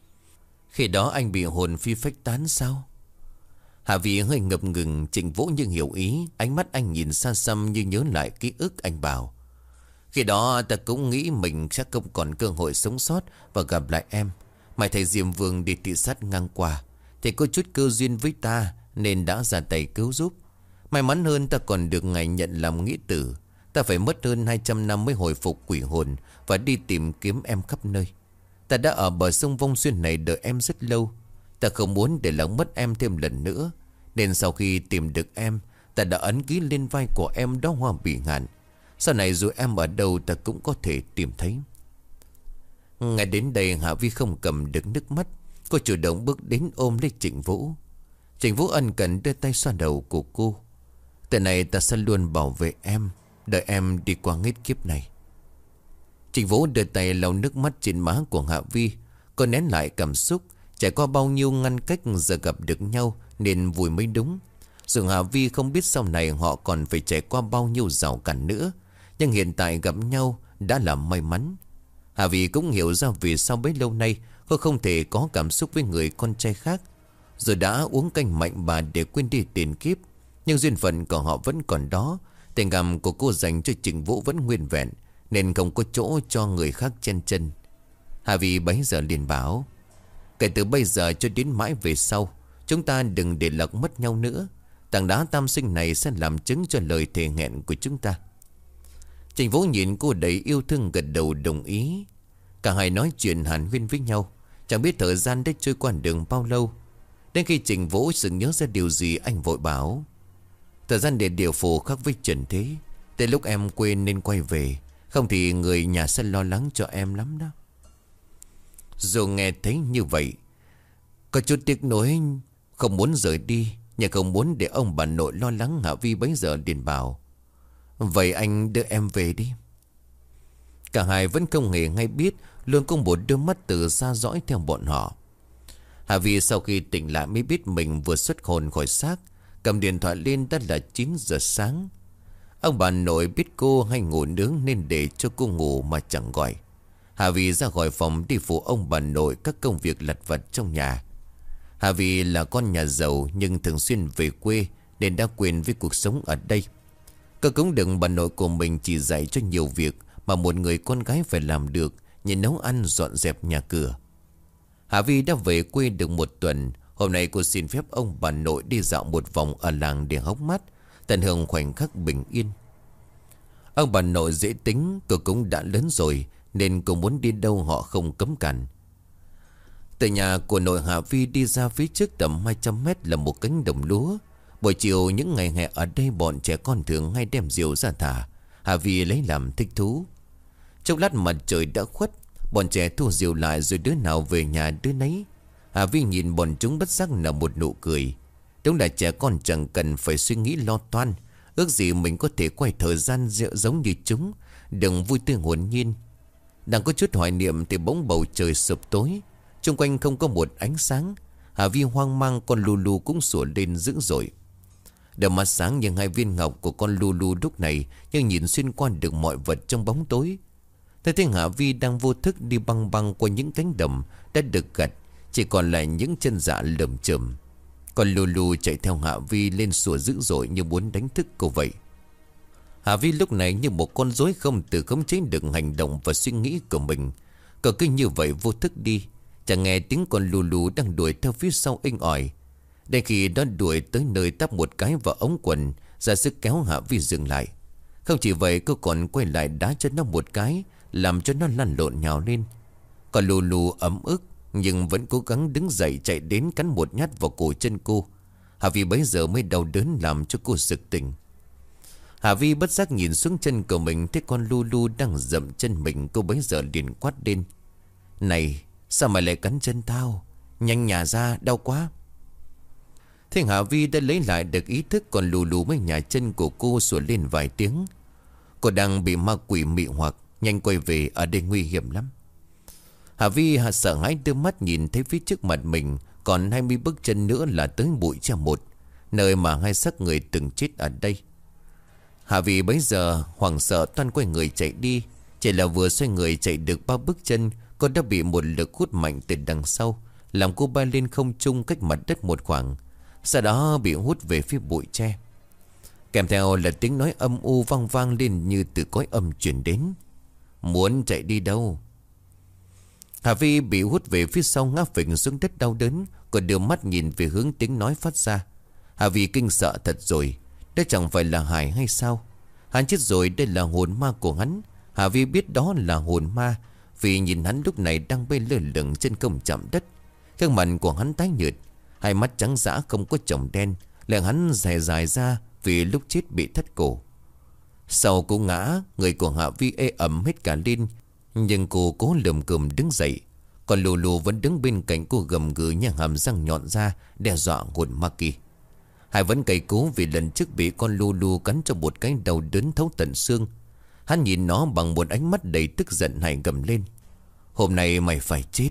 Khi đó anh bị hồn phi phách tán sao? Hạ Vi hơi ngập ngừng. Trịnh Vũ nhưng hiểu ý. Ánh mắt anh nhìn xa xăm như nhớ lại ký ức. Anh bảo, khi đó ta cũng nghĩ mình sẽ không còn cơ hội sống sót và gặp lại em. Mày thầy Diêm Vương đi thị sát ngang qua thì có chút cơ duyên với ta nên đã ra tay cứu giúp. May mắn hơn ta còn được ngài nhận làm nghĩa tử. Ta phải mất hơn 200 năm mới hồi phục quỷ hồn và đi tìm kiếm em khắp nơi. Ta đã ở bờ sông Vong Xuyên này đợi em rất lâu. Ta không muốn để lỡ mất em thêm lần nữa, nên sau khi tìm được em, ta đã ấn ký lên vai của em đó hoa bỉ ngạn. Sau này dù em ở đâu ta cũng có thể tìm thấy. Ngay đến đây Hạ Vi không cầm được nước mắt. Cô chủ động bước đến ôm lấy Trịnh Vũ. Trịnh Vũ ân cần đưa tay xoa đầu của cô. Từ này ta sẽ luôn bảo vệ em, đợi em đi qua hết kiếp này. Trịnh Vũ đưa tay lau nước mắt trên má của Hạ Vi. Cô nén lại cảm xúc. Trải qua bao nhiêu ngăn cách giờ gặp được nhau nên vui mới đúng. Dù Hạ Vi không biết sau này họ còn phải trải qua bao nhiêu rào cản nữa, nhưng hiện tại gặp nhau đã là may mắn. Hạ Vi cũng hiểu ra vì sao bấy lâu nay cô không thể có cảm xúc với người con trai khác. Rồi đã uống canh mạnh bà để quên đi tiền kiếp, nhưng duyên phận của họ vẫn còn đó. Tình cảm của cô dành cho Trịnh Vũ vẫn nguyên vẹn, nên không có chỗ cho người khác chen chân. Hạ Vi bấy giờ liền bảo, kể từ bây giờ cho đến mãi về sau, chúng ta đừng để lật mất nhau nữa. Tảng đá tam sinh này sẽ làm chứng cho lời thề hẹn của chúng ta. Trịnh Vũ nhìn cô đầy yêu thương gật đầu đồng ý. Cả hai nói chuyện hàn huyên với nhau. Chẳng biết thời gian đã trôi qua đường bao lâu. Đến khi Trịnh Vũ sực nhớ ra điều gì, anh vội bảo, thời gian để điều phù khác với trần thế. Tới lúc em quên nên quay về, không thì người nhà sẽ lo lắng cho em lắm đó. Dù nghe thấy như vậy, có chút tiếc nuối, không muốn rời đi, nhưng không muốn để ông bà nội lo lắng. Hạ Vi bấy giờ liền bảo, vậy anh đưa em về đi. Cả hai vẫn không hề hay biết, luôn có một đôi mắt từ xa dõi theo bọn họ. Hà Vi sau khi tỉnh lại mới biết mình vừa xuất hồn khỏi xác. Cầm điện thoại lên đã là 9 giờ sáng. Ông bà nội biết cô hay ngủ nướng nên để cho cô ngủ mà chẳng gọi. Hà Vi ra khỏi phòng đi phụ ông bà nội các công việc lặt vặt trong nhà. Hà Vi là con nhà giàu nhưng thường xuyên về quê nên đã quen với cuộc sống ở đây. Cô cũng đừng bà nội của mình chỉ dạy cho nhiều việc mà một người con gái phải làm được, như nấu ăn, dọn dẹp nhà cửa. Hà Vi đã về quê được 1 tuần. Hôm nay cô xin phép ông bà nội đi dạo một vòng ở làng để hóng mát, tận hưởng khoảnh khắc bình yên. Ông bà nội dễ tính, cô cũng đã lớn rồi nên cô muốn đi đâu họ không cấm cản. Từ nhà của nội Hà Vi đi ra phía trước tầm 200 mét là một cánh đồng lúa. Buổi chiều những ngày hè ở đây bọn trẻ con thường hay đem rượu ra thả. Hà Vi lấy làm thích thú. Trong lát mặt trời đã khuất, bọn trẻ thu rượu lại rồi đứa nào về nhà đứa nấy. Hà Vi nhìn bọn chúng bất giác nở một nụ cười. Đúng là trẻ con chẳng cần phải suy nghĩ lo toan. Ước gì mình có thể quay thời gian giống như chúng, đừng vui tươi hồn nhiên. Đang có chút hoài niệm thì bỗng bầu trời sụp tối, xung quanh không có một ánh sáng. Hà Vi hoang mang, con Lulu cũng sủa lên dữ dội. Đôi mắt sáng như 2 viên ngọc của con Lulu lúc này nhưng nhìn xuyên qua được mọi vật trong bóng tối. Thế thế Hà Vi đang vô thức đi băng băng qua những cánh đồng đã được gặt, chỉ còn lại những chân dạ lởm chởm. Con Lulu chạy theo Hà Vi lên sủa dữ dội như muốn đánh thức cô vậy. Hà Vi lúc này như một con rối không tự khống chế được hành động và suy nghĩ của mình. Cậu cứ như vậy vô thức đi, chẳng nghe tiếng con Lulu đang đuổi theo phía sau inh ỏi. Đến khi nó đuổi tới nơi tắp một cái vào ống quần, ra sức kéo Hà Vi dừng lại. Không chỉ vậy, cô còn quay lại đá cho nó một cái, làm cho nó lăn lộn nhào lên. Còn Lulu ấm ức nhưng vẫn cố gắng đứng dậy chạy đến cắn một nhát vào cổ chân cô. Hà Vi bấy giờ mới đau đớn làm cho cô sực tỉnh. Hà Vi bất giác nhìn xuống chân của mình, thấy con Lulu đang dậm chân mình. Cô bấy giờ liền quát lên: "Này, sao mày lại cắn chân tao? Nhanh nhả ra, đau quá." Thế Hà Vi đã lấy lại được ý thức, còn Lulu mới nhả chân của cô sủa lên vài tiếng. Cô đang bị ma quỷ mị hoặc, nhanh quay về, ở đây nguy hiểm lắm. Hà Vi sợ hãi đưa mắt nhìn thấy phía trước mặt mình còn 20 bước chân nữa là tới bụi tre một, nơi mà 2 xác người từng chết ở đây. Hà Vi bấy giờ hoảng sợ toan quay người chạy đi. Chỉ là vừa xoay người chạy được 3 bước chân, cô đã bị một lực hút mạnh từ đằng sau, làm cô bay lên không trung cách mặt đất một khoảng, sau đó bị hút về phía bụi tre. Kèm theo là tiếng nói âm u vang vang lên như từ cõi âm truyền đến: "Muốn chạy đi đâu?" Hà Vi bị hút về phía sau, ngã phịch xuống đất đau đớn. Cô đưa mắt nhìn về hướng tiếng nói phát ra. Hà Vi kinh sợ thật rồi. Đó chẳng phải là Hải hay sao? Hắn chết rồi, đây là hồn ma của hắn. Hà Vi biết đó là hồn ma vì nhìn hắn lúc này đang bay lơ lửng trên không chạm đất. Gương mặt của hắn tái nhợt, 2 mắt trắng dã không có chồng đen, lưng hắn dài dài ra vì lúc chết bị thắt cổ. Sau cú ngã, người của Hà Vi ê ẩm hết cả lên, nhưng cô cố lườm cườm đứng dậy. Còn Lulu vẫn đứng bên cạnh cô gầm gừ nhả hàm răng nhọn ra đe dọa hồn ma kia. Hải vẫn cày cú vì lần trước bị con Lulu cắn cho một cái đầu đớn thấu tận xương. Hắn nhìn nó bằng một ánh mắt đầy tức giận. Hải gầm lên: "Hôm nay mày phải chết."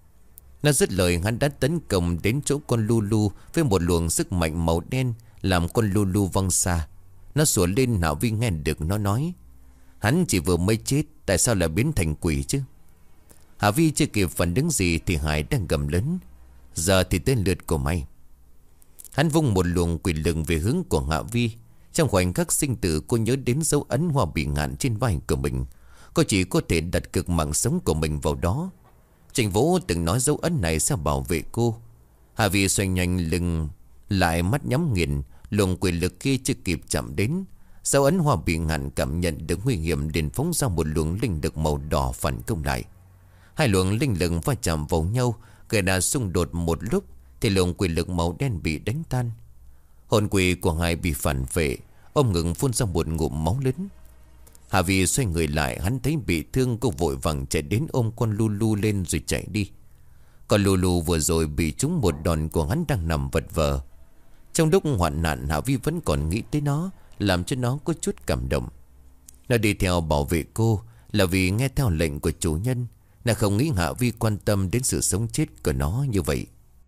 Nó dứt lời, hắn đã tấn công đến chỗ con Lulu với một luồng sức mạnh màu đen, làm con Lulu văng xa. Nó sủa lên. Hà Vi nghe được nó nói: "Hắn chỉ vừa mới chết, tại sao lại biến thành quỷ chứ?" Hà Vi chưa kịp phản ứng gì thì Hải đang gầm lớn: "Giờ thì tới lượt của mày." Hắn vung một luồng quỷ lực về hướng của Hà Vi. Trong khoảnh khắc sinh tử, cô nhớ đến dấu ấn hoa bị ngạn trên vai của mình. Cô chỉ có thể đặt cược mạng sống của mình vào đó. Trình Vũ từng nói dấu ấn này sẽ bảo vệ cô. Hà Vi xoay nhanh lưng lại, mắt nhắm nghiền. Luồng quỷ lực kia chưa kịp chạm đến, dấu ấn hoa bị ngạn cảm nhận được nguy hiểm liền phóng ra một luồng linh lực màu đỏ phản công lại. 2 luồng linh lực va chạm vào nhau, gây ra xung đột một lúc thì luồng quỷ lực màu đen bị đánh tan. Hồn quỷ của Hải bị phản vệ, ôm ngực phun ra một ngụm máu lớn. Hà Vi xoay người lại, hắn thấy bị thương, cô vội vàng chạy đến ôm con Lulu lên rồi chạy đi. Con Lulu vừa rồi bị trúng một đòn của hắn đang nằm vật vờ. Trong lúc hoạn nạn, Hà Vi vẫn còn nghĩ tới nó, làm cho nó có chút cảm động. Nó đi theo bảo vệ cô là vì nghe theo lệnh của chủ nhân. Nó không nghĩ Hà Vi quan tâm đến sự sống chết của nó như vậy.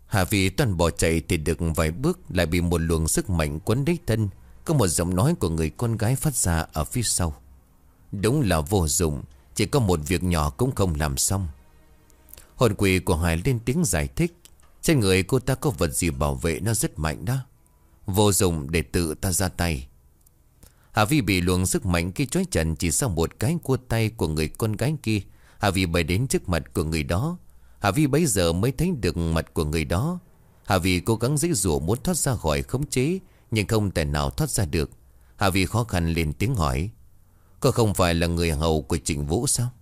Hà Vi toàn bỏ chạy thì được vài bước lại bị một luồng sức mạnh quấn lấy thân. Có một giọng nói của người con gái phát ra ở phía sau. Đúng là vô dụng, chỉ có một việc nhỏ cũng không làm xong. Hồn quỷ của Hải lên tiếng giải thích. Trên người cô ta có vật gì bảo vệ nó rất mạnh đó. Vô dụng để tự ta ra tay. Hà Vi bị luồng sức mạnh kia trói chặt. Chỉ sau một cái cua tay của người con gái kia, Hà Vi bay đến trước mặt của người đó. Hà Vi bấy giờ mới thấy được mặt của người đó. Hà Vi cố gắng giãy giụa muốn thoát ra khỏi khống chế, nhưng không thể nào thoát ra được. Hà Vi khó khăn lên tiếng hỏi: "Cô không phải là người hầu của Trịnh Vũ sao?"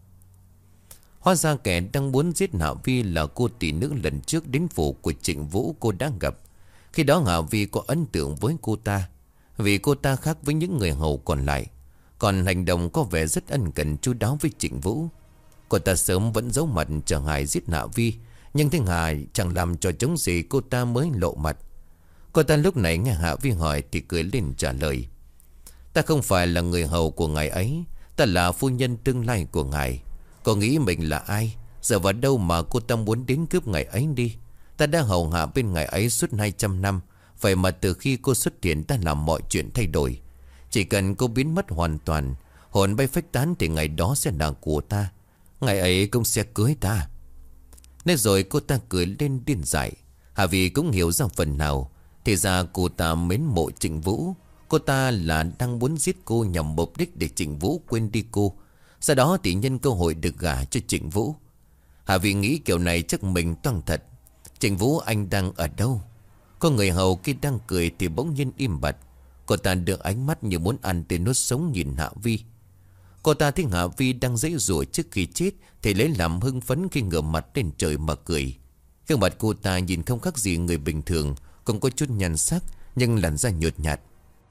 Hóa ra kẻ đang muốn giết Hà Vi là cô tỷ nữ lần trước đến phủ của Trịnh Vũ cô đã gặp. Khi đó Hà Vi có ấn tượng với cô ta, vì cô ta khác với những người hầu còn lại, còn hành động có vẻ rất ân cần chu đáo với Trịnh Vũ. Cô ta sớm vẫn giấu mặt chờ Hải giết Hạ Vi, nhưng thấy Hải chẳng làm trò chống gì cô ta mới lộ mặt. Cô ta lúc này nghe Hạ Vi hỏi thì cười lên trả lời: "Ta không phải là người hầu của ngài ấy, ta là phu nhân tương lai của ngài. Cô nghĩ mình là ai? Giờ vào đâu mà cô ta muốn đến cướp ngài ấy đi? Ta đã hầu hạ bên ngài ấy suốt 200 năm. Vậy mà từ khi cô xuất hiện ta làm mọi chuyện thay đổi. Chỉ cần cô biến mất hoàn toàn, hồn bay phách tán thì ngày đó sẽ là của ta. Ngày ấy cũng sẽ cưới ta." Nên rồi cô ta cười lên điên dại. Hà Vi cũng hiểu ra phần nào. Thì ra cô ta mến mộ Trịnh Vũ. Cô ta là đang muốn giết cô nhằm mục đích để Trịnh Vũ quên đi cô. Sau đó thì nhân cơ hội được gả cho Trịnh Vũ. Hà Vi nghĩ kiểu này chắc mình toang thật. Trịnh Vũ anh đang ở đâu? Có người hầu kia đang cười thì bỗng nhiên im bặt. Cô ta đưa ánh mắt như muốn ăn tên nuốt sống nhìn Hạ Vi. Cô ta thấy Hạ Vi đang giãy giụa trước khi chết thì lấy làm hưng phấn khi ngửa mặt lên trời mà cười. Gương mặt cô ta nhìn không khác gì người bình thường, không có chút nhan sắc nhưng làn da nhợt nhạt.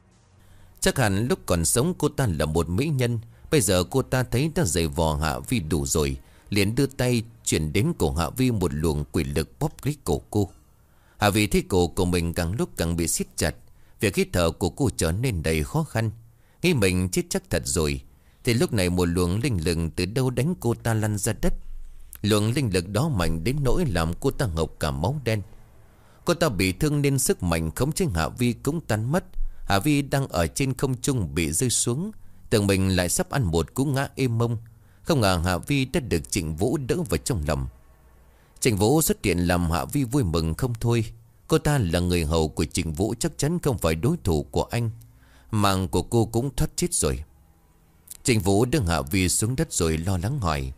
Chắc hẳn lúc còn sống cô ta là một mỹ nhân. Bây giờ cô ta thấy đã giày vò Hạ Vi đủ rồi, liền đưa tay chuyển đến cổ Hạ Vi một luồng quỷ lực bóp lấy cổ cô. Hạ Vi thấy cổ của mình càng lúc càng bị siết chặt. Việc hít thở của cô trở nên đầy khó khăn. Nghĩ mình chết chắc thật rồi, thì lúc này một luồng linh lực từ đâu đánh cô ta lăn ra đất. Luồng linh lực đó mạnh đến nỗi làm cô ta ngộp cả máu đen. Cô ta bị thương nên sức mạnh khống chế Hạ Vi cũng tan mất. Hạ Vi đang ở trên không trung bị rơi xuống, tưởng mình lại sắp ăn một cú ngã êm mông. Không ngờ Hạ Vi đã được Trịnh Vũ đỡ vào trong lòng. Trịnh Vũ xuất hiện làm Hạ Vi vui mừng không thôi. Cô ta là người hầu của Trịnh Vũ, chắc chắn không phải đối thủ của anh. Mạng của cô cũng thoát chết rồi. Trịnh Vũ đưa Hạ Vi xuống đất rồi lo lắng hỏi: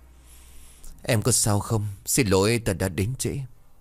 "Em có sao không? Xin lỗi ta đã đến trễ."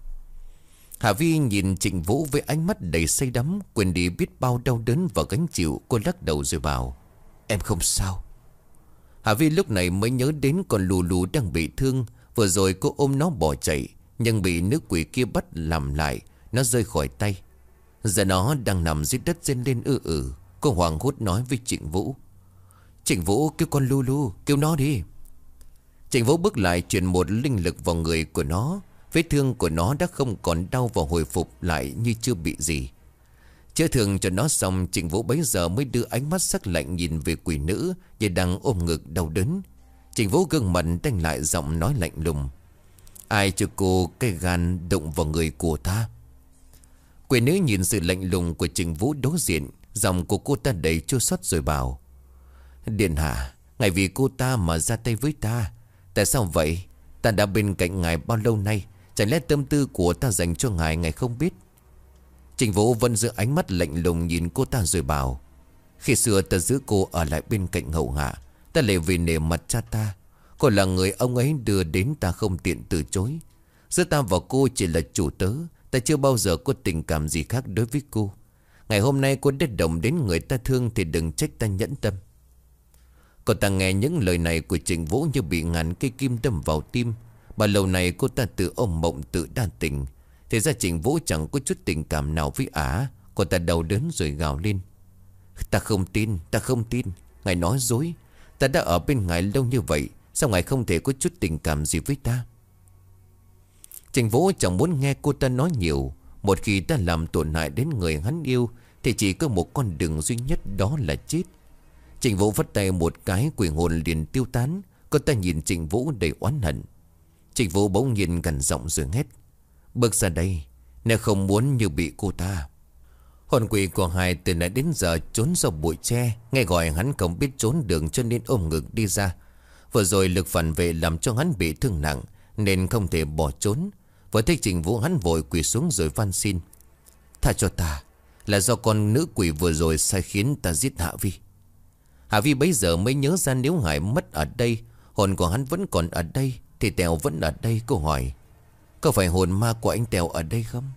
Hạ Vi nhìn Trịnh Vũ với ánh mắt đầy say đắm, quên đi biết bao đau đớn và gánh chịu. Cô lắc đầu rồi bảo: "Em không sao." Hạ Vi lúc này mới nhớ đến con Lù Lù đang bị thương. Vừa rồi cô ôm nó bỏ chạy, nhưng bị nữ quỷ kia bắt làm lại. Nó rơi khỏi tay. Giờ nó đang nằm dưới đất rên lên ư. Cô hoảng hốt nói với Trịnh Vũ: "Trịnh Vũ, kêu con Lù Lù, kêu nó đi." Trịnh Vũ bước lại truyền một linh lực vào người của nó. Vết thương của nó đã không còn đau và hồi phục lại như chưa bị gì. Chữa thương cho nó xong, Trịnh Vũ bấy giờ mới đưa ánh mắt sắc lạnh nhìn về quỷ nữ như đang ôm ngực đau đớn. Trịnh Vũ gương mặt đanh lại, giọng nói lạnh lùng: "Ai cho cô cái gan đụng vào người của ta?" Quỷ nữ nhìn sự lạnh lùng của Trịnh Vũ đối diện, giọng của cô ta đầy chua xót rồi bảo: "Điện hạ, ngài vì cô ta mà ra tay với ta. Tại sao vậy? Ta đã bên cạnh ngài bao lâu nay, chẳng lẽ tâm tư của ta dành cho ngài không biết?" Trịnh Vũ vẫn giữ ánh mắt lạnh lùng nhìn cô ta rồi bảo: "Khi xưa ta giữ cô ở lại bên cạnh hậu hạ, ta lại vì nể mặt cha ta. Cô là người ông ấy đưa đến, ta không tiện từ chối. Giữa ta và cô chỉ là chủ tớ, ta chưa bao giờ có tình cảm gì khác đối với cô. Ngày hôm nay cô đã động đến người ta thương thì đừng trách ta nhẫn tâm." Cô ta nghe những lời này của Trịnh Vũ như bị ngàn cây kim đâm vào tim. Bao lâu này cô ta tự ôm mộng tự đa tình. Thế ra Trịnh Vũ chẳng có chút tình cảm nào với ả. Cô ta đau đớn rồi gào lên: Ta không tin, ngài nói dối. Ta đã ở bên ngài lâu như vậy, sao ngài không thể có chút tình cảm gì với ta?" Trịnh Vũ chẳng muốn nghe cô ta nói nhiều. Một khi ta làm tổn hại đến người hắn yêu thì chỉ có một con đường duy nhất, đó là chết. Trịnh Vũ vất tay một cái, quỷ hồn liền tiêu tán. Cô ta nhìn Trịnh Vũ đầy oán hận. Trịnh Vũ bỗng nhiên gần giọng rồi hét: "Bước ra đây, Nếu không muốn như bị cô ta. Hồn quỷ của Hải từ nãy đến giờ trốn sau bụi tre. Nghe gọi hắn không biết trốn đường cho nên ôm ngực đi ra. Vừa rồi lực phản vệ làm cho hắn bị thương nặng nên không thể bỏ trốn. Vừa thấy Trình Vũ hắn vội quỳ xuống rồi van xin: "Tha cho ta, là do con nữ quỷ vừa rồi sai khiến ta giết Hạ Vi." Hạ Vi bấy giờ mới nhớ ra nếu Hải mất ở đây, hồn của hắn vẫn còn ở đây, thì Tèo vẫn ở đây. Cô hỏi: "Có phải hồn ma của anh Tèo ở đây không?"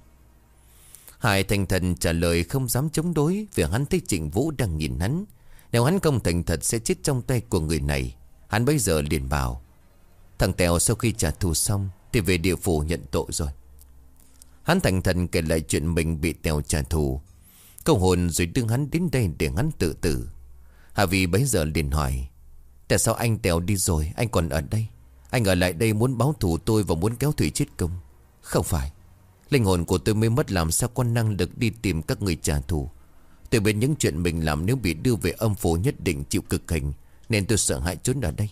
Hải thành thần trả lời không dám chống đối, vì hắn thấy Trịnh Vũ đang nhìn hắn. Nếu hắn không thành thật sẽ chết trong tay của người này. Hắn bây giờ liền bảo: "Thằng Tèo sau khi trả thù xong thì về địa phủ nhận tội rồi." Hắn thành thần kể lại chuyện mình bị Tèo trả thù, câu hồn rồi đưa hắn đến đây để hắn tự tử. Hà Vi bấy giờ liền hỏi: "Tại sao anh Tèo đi rồi anh còn ở đây? Anh ở lại đây muốn báo thù tôi và muốn kéo Thủy chết công?" "Không phải. Linh hồn của tôi mới mất, làm sao có năng lực đi tìm các người trả thù. Tôi biết những chuyện mình làm nếu bị đưa về âm phủ nhất định chịu cực hình, nên tôi sợ hãi trốn ở đây."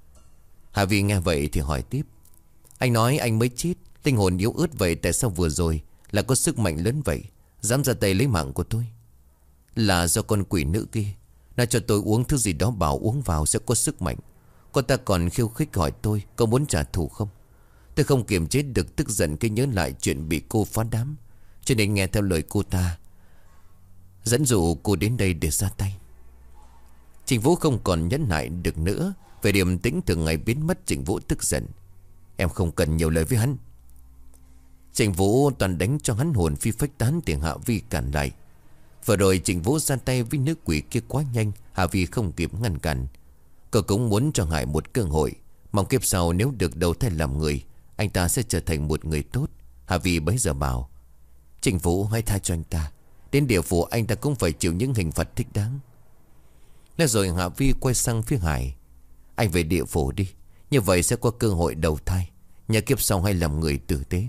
Hà Vi nghe vậy thì hỏi tiếp: "Anh nói anh mới chết, linh hồn yếu ớt vậy, tại sao vừa rồi là có sức mạnh lớn vậy, dám ra tay lấy mạng của tôi?" "Là do con quỷ nữ kia. Nó cho tôi uống thứ gì đó bảo uống vào sẽ có sức mạnh. Cô ta còn khiêu khích hỏi tôi có muốn trả thù không. Tôi không kiềm chế được tức giận khi nhớ lại chuyện bị cô phá đám, cho nên nghe theo lời cô ta, dẫn dụ cô đến đây để ra tay." Trịnh Vũ không còn nhẫn nại được nữa. Về điềm tĩnh thường ngày biến mất, Trịnh Vũ tức giận: "Em không cần nhiều lời với hắn." Trịnh Vũ toàn đánh cho hắn hồn phi phách tán thì Hạ Vi cản lại. Vừa rồi Trịnh Vũ ra tay với nữ quỷ kia quá nhanh, Hạ Vi không kịp ngăn cản. Cô cũng muốn cho Hải một cơ hội, mong kiếp sau nếu được đầu thai làm người, anh ta sẽ trở thành một người tốt. Hạ Vi bấy giờ bảo: "Trịnh Vũ hãy tha cho anh ta. Đến địa phủ anh ta cũng phải chịu những hình phạt thích đáng." Nói rồi Hạ Vi quay sang phía Hải: "Anh về địa phủ đi, như vậy sẽ có cơ hội đầu thai, nhà kiếp sau hay làm người tử tế."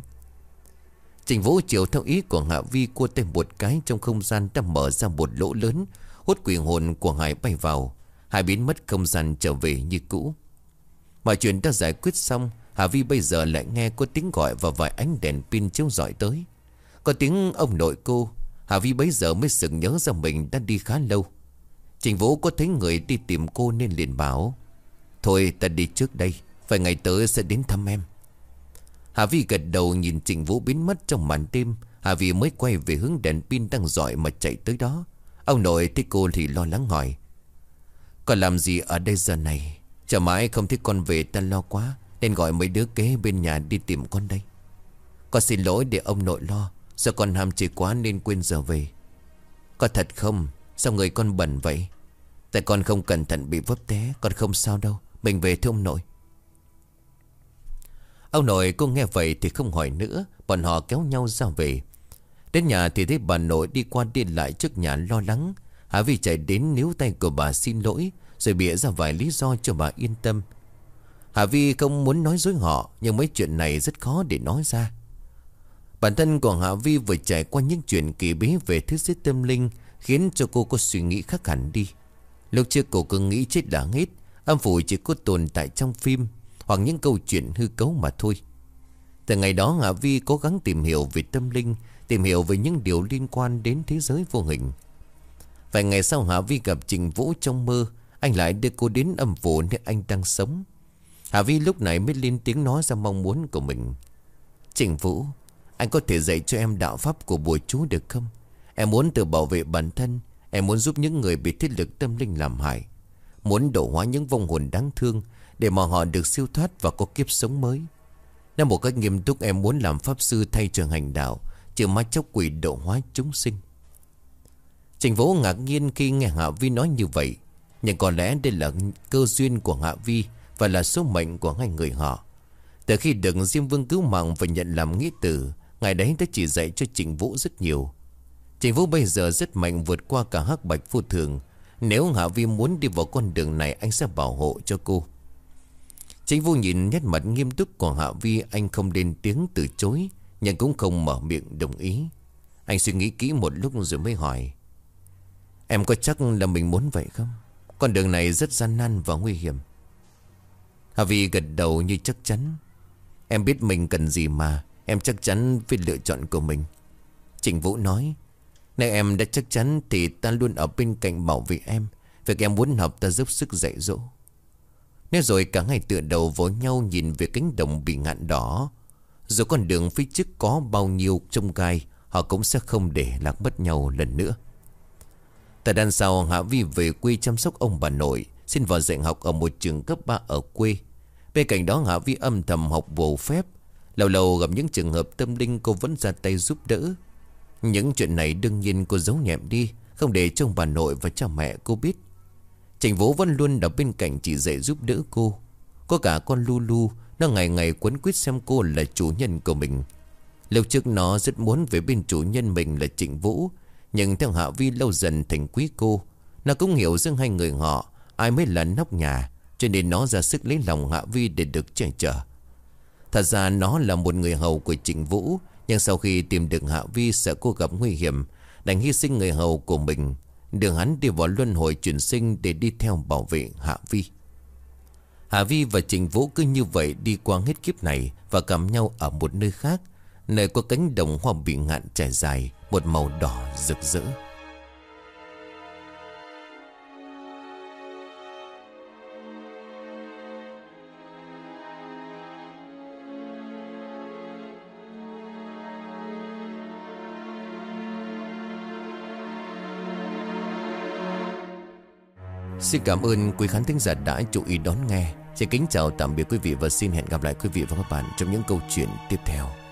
Trịnh Vũ chiều theo ý của Hạ Vi, cua tay một cái, trong không gian đã mở ra một lỗ lớn, hút quỷ hồn của Hải bay vào. Hải biến mất không gian trở về như cũ. Mọi chuyện đã giải quyết xong, Hạ Vi bây giờ lại nghe có tiếng gọi và vài ánh đèn pin chiếu rọi tới. Có tiếng ông nội cô. Hạ Vi bấy giờ mới sực nhớ ra mình đã đi khá lâu. Trịnh Vũ có thấy người đi tìm cô nên liền bảo: "Thôi ta đi trước đây, vài ngày tới sẽ đến thăm em." Hạ Vi gật đầu nhìn Trịnh Vũ biến mất trong màn đêm. Hạ Vi mới quay về hướng đèn pin đang rọi mà chạy tới đó. Ông nội thấy cô thì lo lắng hỏi: "Con làm gì ở đây giờ này? Chờ mãi không thấy con về ta lo quá, nên gọi mấy đứa kế bên nhà đi tìm con đây." "Con xin lỗi để ông nội lo, do con ham chơi quá nên quên giờ về." "Có thật không? Sao người con bẩn vậy?" "Tại con không cẩn thận bị vấp té, con không sao đâu, mình về thưa ông nội." Ông nội cô nghe vậy thì không hỏi nữa. Bọn họ kéo nhau ra về. Đến nhà thì thấy bà nội đi qua đi lại trước nhà lo lắng. Hạ Vi chạy đến níu tay của bà xin lỗi, rồi bịa ra vài lý do cho bà yên tâm. Hạ Vi không muốn nói dối họ, nhưng mấy chuyện này rất khó để nói ra. Bản thân của Hạ Vi vừa trải qua những chuyện kỳ bí về thế giới tâm linh, khiến cho cô có suy nghĩ khác hẳn đi. Lúc trước cô cứ nghĩ chết là hết, âm phủ chỉ có tồn tại trong phim hoặc những câu chuyện hư cấu mà thôi. Từ ngày đó Hạ Vi cố gắng tìm hiểu về tâm linh, tìm hiểu về những điều liên quan đến thế giới vô hình. Vài ngày sau Hạ Vi gặp Trịnh Vũ trong mơ. Anh lại đưa cô đến âm phủ nơi anh đang sống. Hạ Vi lúc này mới lên tiếng nói ra mong muốn của mình: "Trịnh Vũ, anh có thể dạy cho em đạo pháp của bùa chú được không? Em muốn tự bảo vệ bản thân. Em muốn giúp những người bị thế lực tâm linh làm hại, muốn độ hóa những vong hồn đáng thương, để mà họ được siêu thoát và có kiếp sống mới. Nên một cách nghiêm túc, em muốn làm pháp sư thay trường hành đạo, trừ ma chóc quỷ, độ hóa chúng sinh." Trịnh Vũ ngạc nhiên khi nghe Hạ Vi nói như vậy. Nhưng có lẽ đây là cơ duyên của Hạ Vi và là số mệnh của hai người họ. Từ khi được Diêm Vương cứu mạng và nhận làm nghĩa tử, ngài đấy đã chỉ dạy cho Trịnh Vũ rất nhiều. Trịnh Vũ bây giờ rất mạnh, vượt qua cả hắc bạch vô thường. Nếu Hạ Vi muốn đi vào con đường này, anh sẽ bảo hộ cho cô. Trịnh Vũ nhìn nét mặt nghiêm túc của Hạ Vi, anh không lên tiếng từ chối, nhưng cũng không mở miệng đồng ý. Anh suy nghĩ kỹ một lúc rồi mới hỏi: "Em có chắc là mình muốn vậy không? Con đường này rất gian nan và nguy hiểm." Hạ Vi gật đầu như chắc chắn: "Em biết mình cần gì mà. Em chắc chắn với lựa chọn của mình. Trịnh Vũ nói: Nếu em đã chắc chắn thì ta luôn ở bên cạnh bảo vệ em. Việc em muốn học ta giúp sức dạy dỗ. Nói rồi cả hai tựa đầu vào nhau nhìn về cánh đồng bị ngạn đỏ. Dù con đường phía trước có bao nhiêu chông gai, họ cũng sẽ không để lạc mất nhau lần nữa. Tại đằng sau, Hạ Vi về quê chăm sóc ông bà nội, xin vào dạy học ở một trường cấp 3 ở quê. Bên cạnh đó Hạ Vi âm thầm học bổ phép. Lâu lâu gặp những trường hợp tâm linh, cô vẫn ra tay giúp đỡ. Những chuyện này đương nhiên cô giấu nhẹm đi, không để cho ông bà nội và cha mẹ cô biết. Trịnh Vũ vẫn luôn ở bên cạnh chỉ dạy giúp đỡ cô. Có cả con Lulu, nó ngày ngày quấn quýt xem cô là chủ nhân của mình. Lúc trước nó rất muốn về bên chủ nhân mình là Trịnh Vũ, nhưng theo Hạ Vi lâu dần thành quý cô. Nó cũng hiểu giữa hai người họ ai mới là nóc nhà, cho nên nó ra sức lấy lòng Hạ Vi để được che chở. Thật ra nó là một người hầu của Trịnh Vũ, nhưng sau khi tìm được Hạ Vi sợ cô gặp nguy hiểm, đành hy sinh người hầu của mình, đưa hắn đi vào luân hồi chuyển sinh để đi theo bảo vệ Hạ Vi. Hạ Vi và Trịnh Vũ cứ như vậy đi qua hết kiếp này và gặp nhau ở một nơi khác, nơi có cánh đồng hoa bị ngạn trải dài, một màu đỏ rực rỡ. Xin cảm ơn quý khán thính giả đã chú ý đón nghe. Xin kính chào tạm biệt quý vị và xin hẹn gặp lại quý vị và các bạn trong những câu chuyện tiếp theo.